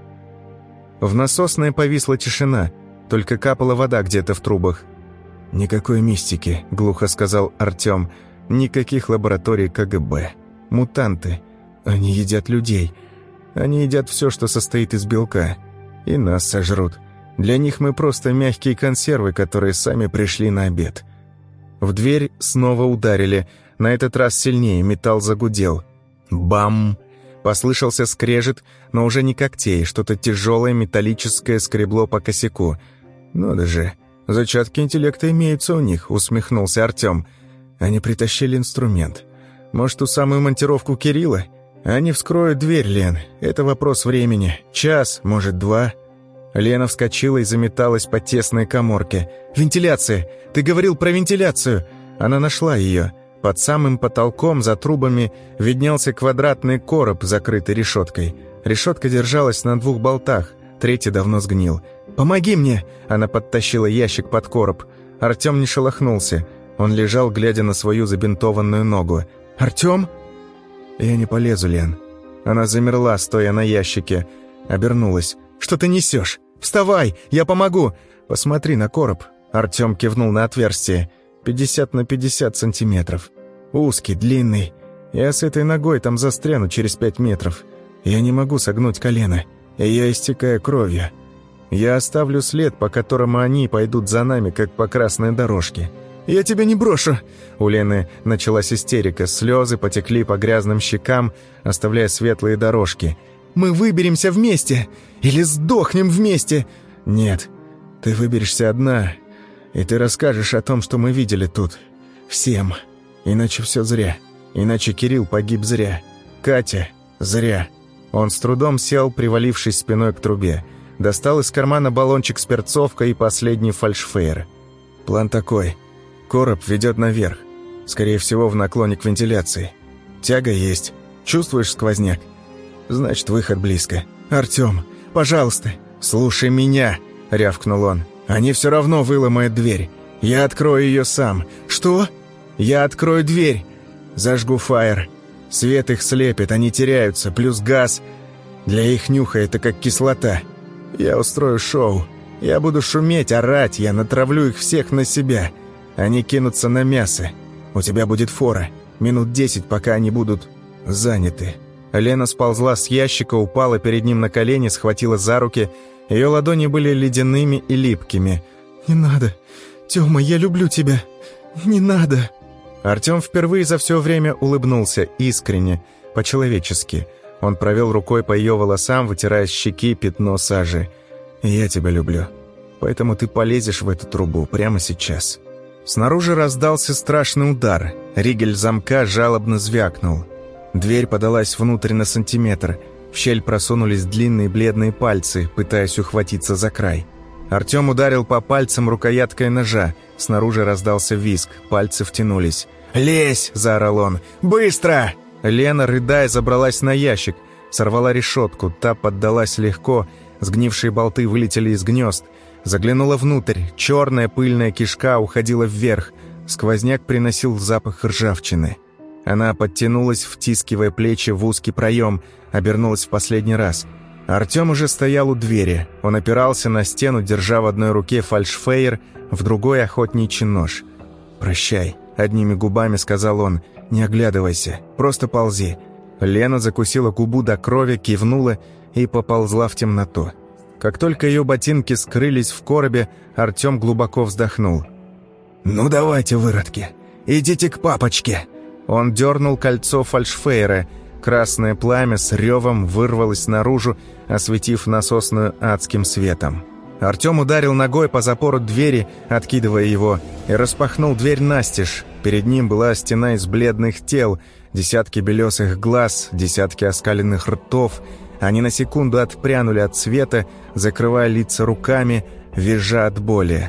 В насосной повисла тишина. Только капала вода где-то в трубах. «Никакой мистики», — глухо сказал Артём. «Никаких лабораторий ка гэ бэ. Мутанты. Они едят людей. Они едят все, что состоит из белка. И нас сожрут. Для них мы просто мягкие консервы, которые сами пришли на обед». В дверь снова ударили. На этот раз сильнее, металл загудел. Бам! Послышался скрежет, но уже не когтей, что-то тяжелое металлическое скребло по косяку. «Надо же, зачатки интеллекта имеются у них», — усмехнулся Артём. «Они притащили инструмент. Может, ту самую монтировку Кирилла? Они вскроют дверь, Лен. Это вопрос времени. Час, может, два». Лена вскочила и заметалась по тесной каморке. «Вентиляция! Ты говорил про вентиляцию!» Она нашла ее. Под самым потолком, за трубами, виднелся квадратный короб, закрытый решеткой. Решетка держалась на двух болтах, третий давно сгнил. «Помоги мне!» Она подтащила ящик под короб. Артём не шелохнулся. Он лежал, глядя на свою забинтованную ногу. «Артём?» «Я не полезу, Лен». Она замерла, стоя на ящике. Обернулась. «Что ты несешь? Вставай, я помогу!» «Посмотри на короб». Артём кивнул на отверстие. пятьдесят на пятьдесят сантиметров. Узкий, длинный. Я с этой ногой там застряну через пять метров. Я не могу согнуть колено, и я истекаю кровью. Я оставлю след, по которому они пойдут за нами, как по красной дорожке. «Я тебя не брошу!» У Лены началась истерика. Слезы потекли по грязным щекам, оставляя светлые дорожки. «Мы выберемся вместе! Или сдохнем вместе!» «Нет, ты выберешься одна, и ты расскажешь о том, что мы видели тут. Всем. Иначе все зря. Иначе Кирилл погиб зря. Катя зря». Он с трудом сел, привалившись спиной к трубе. Достал из кармана баллончик с перцовкой и последний фальшфейер. План такой. Короб ведет наверх. Скорее всего, в наклоне к вентиляции. Тяга есть. Чувствуешь сквозняк? Значит, выход близко. «Артём, пожалуйста!» «Слушай меня!» — рявкнул он. «Они все равно выломают дверь. Я открою ее сам». «Что?» «Я открою дверь. Зажгу фаер. Свет их слепит, они теряются, плюс газ. Для их нюха это как кислота. Я устрою шоу. Я буду шуметь, орать, я натравлю их всех на себя. Они кинутся на мясо. У тебя будет фора. Минут десять, пока они будут заняты». Лена сползла с ящика, упала перед ним на колени, схватила за руки. Ее ладони были ледяными и липкими. «Не надо. Тёма, я люблю тебя. Не надо». Артём впервые за все время улыбнулся, искренне, по-человечески. Он провел рукой по ее волосам, вытирая с щеки пятно сажи. «Я тебя люблю. Поэтому ты полезешь в эту трубу прямо сейчас». Снаружи раздался страшный удар. Ригель замка жалобно звякнул. Дверь подалась внутрь на сантиметр. В щель просунулись длинные бледные пальцы, пытаясь ухватиться за край. Артём ударил по пальцам рукояткой ножа. Снаружи раздался визг, пальцы втянулись. «Лезь!» – заорал он. «Быстро!» Лена, рыдая, забралась на ящик. Сорвала решетку, та поддалась легко. Сгнившие болты вылетели из гнезд. Заглянула внутрь. Черная пыльная кишка уходила вверх. Сквозняк приносил запах ржавчины. Она подтянулась, втискивая плечи в узкий проем, обернулась в последний раз. Артём уже стоял у двери. Он опирался на стену, держа в одной руке фальшфейер, в другой охотничий нож. «Прощай», — одними губами сказал он, — «не оглядывайся, просто ползи». Лена закусила губу до крови, кивнула и поползла в темноту. Как только ее ботинки скрылись в коробе, Артём глубоко вздохнул. «Ну давайте, выродки, идите к папочке». Он дернул кольцо фальшфейера. Красное пламя с ревом вырвалось наружу, осветив насосную адским светом. Артём ударил ногой по запору двери, откидывая его, и распахнул дверь настежь. Перед ним была стена из бледных тел, десятки белесых глаз, десятки оскаленных ртов. Они на секунду отпрянули от света, закрывая лица руками, визжа от боли.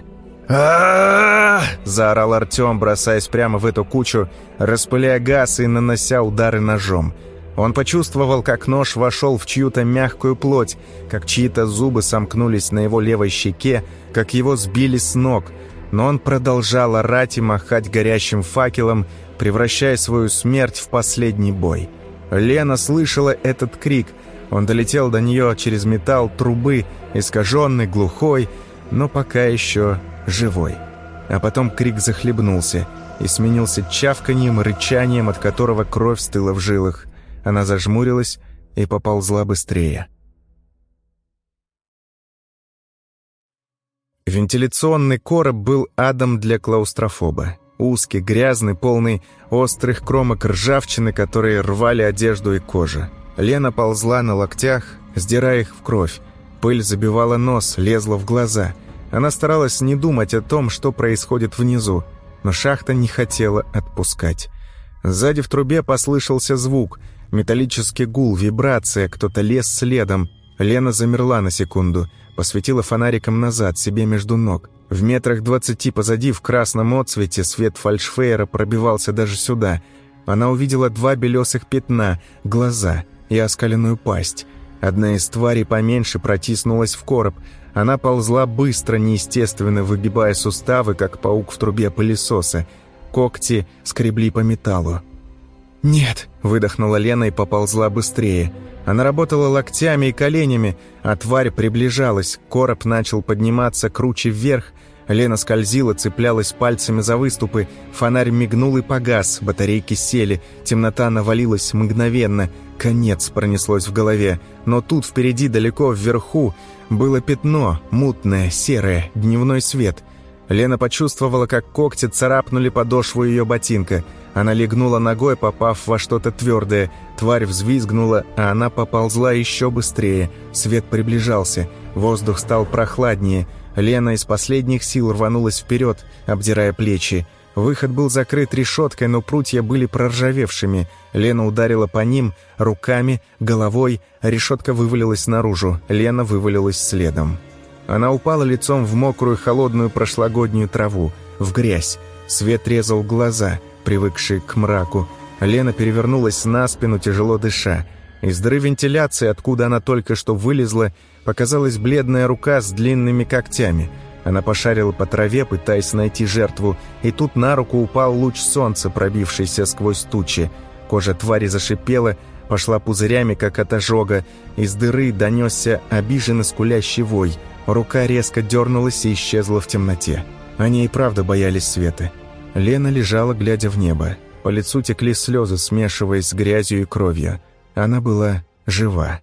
а заорал Артём, бросаясь прямо в эту кучу, распыляя газ и нанося удары ножом. Он почувствовал, как нож вошел в чью-то мягкую плоть, как чьи-то зубы сомкнулись на его левой щеке, как его сбили с ног. Но он продолжал орать и махать горящим факелом, превращая свою смерть в последний бой. Лена слышала этот крик. Он долетел до нее через металл трубы, искаженный, глухой, но пока еще живой. А потом крик захлебнулся и сменился чавканьем и рычанием, от которого кровь стыла в жилах. Она зажмурилась и поползла быстрее. Вентиляционный короб был адом для клаустрофоба. Узкий, грязный, полный острых кромок ржавчины, которые рвали одежду и кожу. Лена ползла на локтях, сдирая их в кровь. Пыль забивала нос, лезла в глаза. Она старалась не думать о том, что происходит внизу, но шахта не хотела отпускать. Сзади в трубе послышался звук. Металлический гул, вибрация, кто-то лез следом. Лена замерла на секунду, посветила фонариком назад, себе между ног. В метрах двадцати позади, в красном отсвете, свет фальшфейера пробивался даже сюда. Она увидела два белесых пятна, глаза и оскаленную пасть. Одна из тварей поменьше протиснулась в короб. Она ползла быстро, неестественно выгибая суставы, как паук в трубе пылесоса. Когти скребли по металлу. «Нет!» – выдохнула Лена и поползла быстрее. Она работала локтями и коленями, а тварь приближалась. Короб начал подниматься круче вверх. Лена скользила, цеплялась пальцами за выступы. Фонарь мигнул и погас, батарейки сели. Темнота навалилась мгновенно. Конец пронеслось в голове. Но тут впереди, далеко вверху, было пятно, мутное, серое, дневной свет. Лена почувствовала, как когти царапнули подошву ее ботинка. Она легнула ногой, попав во что-то твердое. Тварь взвизгнула, а она поползла еще быстрее. Свет приближался. Воздух стал прохладнее. Лена из последних сил рванулась вперед, обдирая плечи. Выход был закрыт решеткой, но прутья были проржавевшими. Лена ударила по ним руками, головой. Решетка вывалилась наружу. Лена вывалилась следом. Она упала лицом в мокрую, холодную прошлогоднюю траву, в грязь. Свет резал глаза, привыкшие к мраку. Лена перевернулась на спину, тяжело дыша. Из дыры вентиляции, откуда она только что вылезла, показалась бледная рука с длинными когтями. Она пошарила по траве, пытаясь найти жертву, и тут на руку упал луч солнца, пробившийся сквозь тучи. Кожа твари зашипела, пошла пузырями, как от ожога. Из дыры донесся обиженно скулящий вой. Рука резко дернулась и исчезла в темноте. Они и правда боялись света. Лена лежала, глядя в небо. По лицу текли слезы, смешиваясь с грязью и кровью. Она была жива.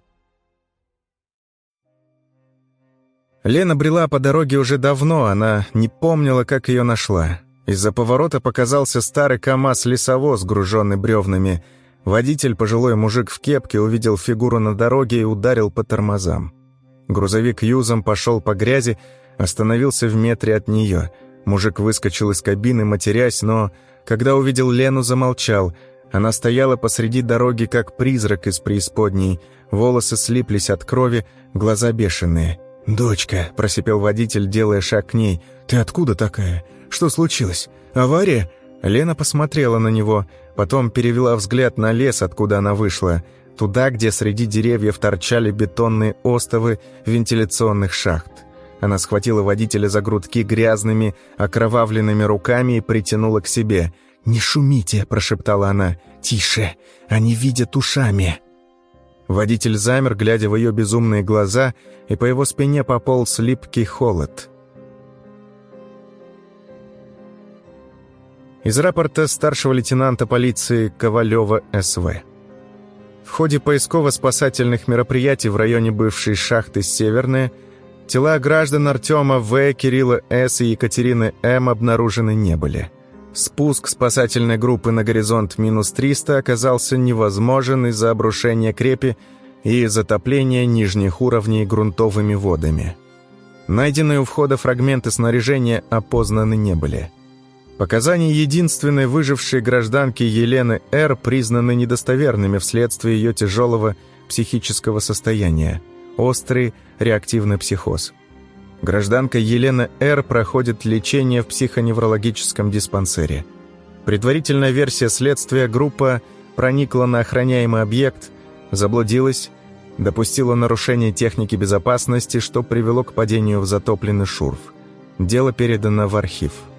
Лена брела по дороге уже давно, она не помнила, как ее нашла. Из-за поворота показался старый КамАЗ-лесовоз, груженный бревнами. Водитель, пожилой мужик в кепке, увидел фигуру на дороге и ударил по тормозам. Грузовик юзом пошел по грязи, остановился в метре от нее. Мужик выскочил из кабины, матерясь, но, когда увидел Лену, замолчал. Она стояла посреди дороги, как призрак из преисподней. Волосы слиплись от крови, глаза бешеные. «Дочка», — просипел водитель, делая шаг к ней, — «ты откуда такая? Что случилось? Авария?» Лена посмотрела на него, потом перевела взгляд на лес, откуда она вышла, туда, где среди деревьев торчали бетонные остовы вентиляционных шахт. Она схватила водителя за грудки грязными, окровавленными руками и притянула к себе. «Не шумите», — прошептала она. «Тише, они видят ушами». Водитель замер, глядя в ее безумные глаза, и по его спине пополз липкий холод. Из рапорта старшего лейтенанта полиции Ковалева СВ. В ходе поисково-спасательных мероприятий в районе бывшей шахты «Северная» тела граждан Артема В., Кирилла С. и Екатерины М. обнаружены не были. Спуск спасательной группы на горизонт минус триста оказался невозможен из-за обрушения крепи и затопления нижних уровней грунтовыми водами. Найденные у входа фрагменты снаряжения опознаны не были. Показания единственной выжившей гражданки Елены Р. признаны недостоверными вследствие ее тяжелого психического состояния, острый реактивный психоз. Гражданка Елена Р. проходит лечение в психоневрологическом диспансере. Предварительная версия следствия: группа проникла на охраняемый объект, заблудилась, допустила нарушение техники безопасности, что привело к падению в затопленный шурф. Дело передано в архив.